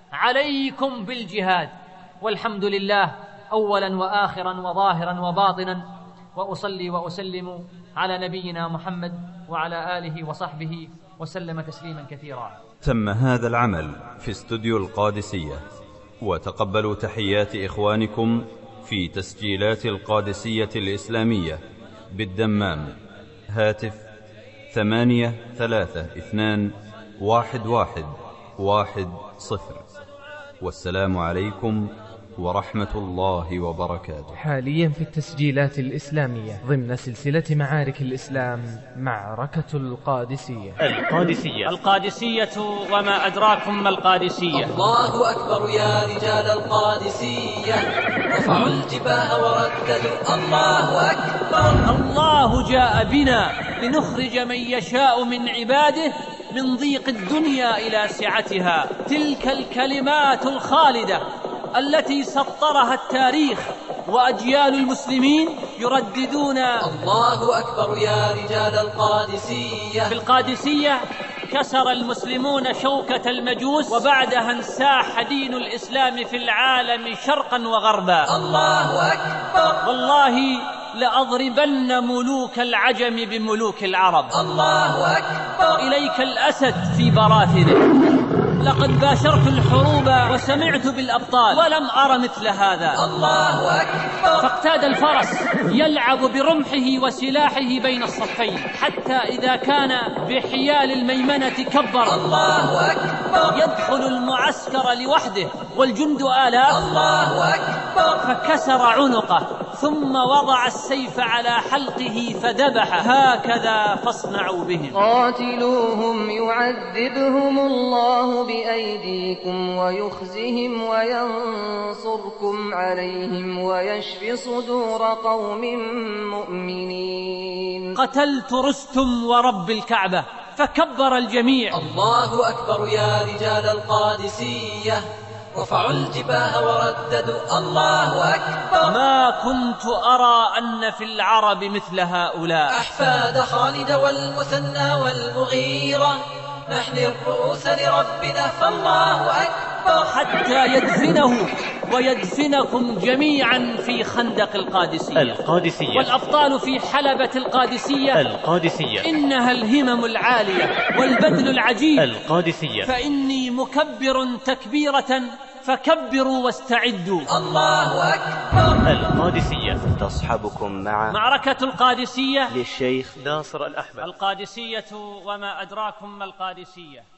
عليكم بالجهاد. والحمد لله أولا وآخرا وظاهرا وباطنا، وأصلي وأسلم على نبينا محمد وعلى آله وصحبه وسلم تسليما كثيرا. تم هذا العمل في استوديو القادسية، وتقبلوا تحيات إخوانكم في تسجيلات القادسية الإسلامية بالدمام. هاتف ثمانية ثلاثة اثنان واحد واحد واحد صفر. والسلام عليكم ورحمة الله وبركاته. حاليا في التسجيلات الإسلامية ضمن سلسلة معارك الإسلام معركة القادسية. القادسية القادسية وما أدراكم ما القادسية. الله أكبر يا رجال القادسية، رفعوا الجباه ورددوا الله أكبر. الله جاء بنا لنخرج من يشاء من عباده من ضيق الدنيا إلى سعتها. تلك الكلمات الخالدة التي سطرها التاريخ وأجيال المسلمين يرددون الله أكبر يا رجال القادسية. في القادسية كسر المسلمون شوكة المجوس، وبعدها انساح دين الإسلام في العالم شرقا وغربا. الله أكبر. والله لأضربن ملوك العجم بملوك العرب. الله أكبر. إليك الأسد في براثنه. لقد باشرت الحروب وسمعت بالأبطال ولم أر مثل هذا. الله أكبر. فاقتاد الفرس يلعب برمحه وسلاحه بين الصفين، حتى إذا كان بحيال الميمنة كبر. الله أكبر. يدخل المعسكر لوحده والجند آلاف. الله أكبر. فكسر عنقه ثم وضع السيف على حلقه فذبح. هكذا فاصنعوا بهم. قاتلوهم يعذبهم الله بأيديكم ويخزهم وينصركم عليهم ويشف صدور قوم مؤمنين. قتلت رستم ورب الكعبة، فكبر الجميع. الله أكبر يا رجال القادسية، رفعوا الجباه ورددوا الله أكبر. ما كنت أرى أن في العرب مثل هؤلاء. أحفاد خالد والمثنى والمغيرة، نحن الرؤوس لربنا فالله أكبر. حتى يدفنه ويدفنكم جميعا في خندق القادسية. القادسية والأبطال في حلبة القادسية. القادسية إنها الهمم العالية والبذل العجيب. القادسية. فإني مكبر تكبيرة فكبروا واستعدوا. الله أكبر. القادسية تصحبكم مع معركة القادسية للشيخ ناصر الأحمد. القادسية وما أدراكم ما القادسية.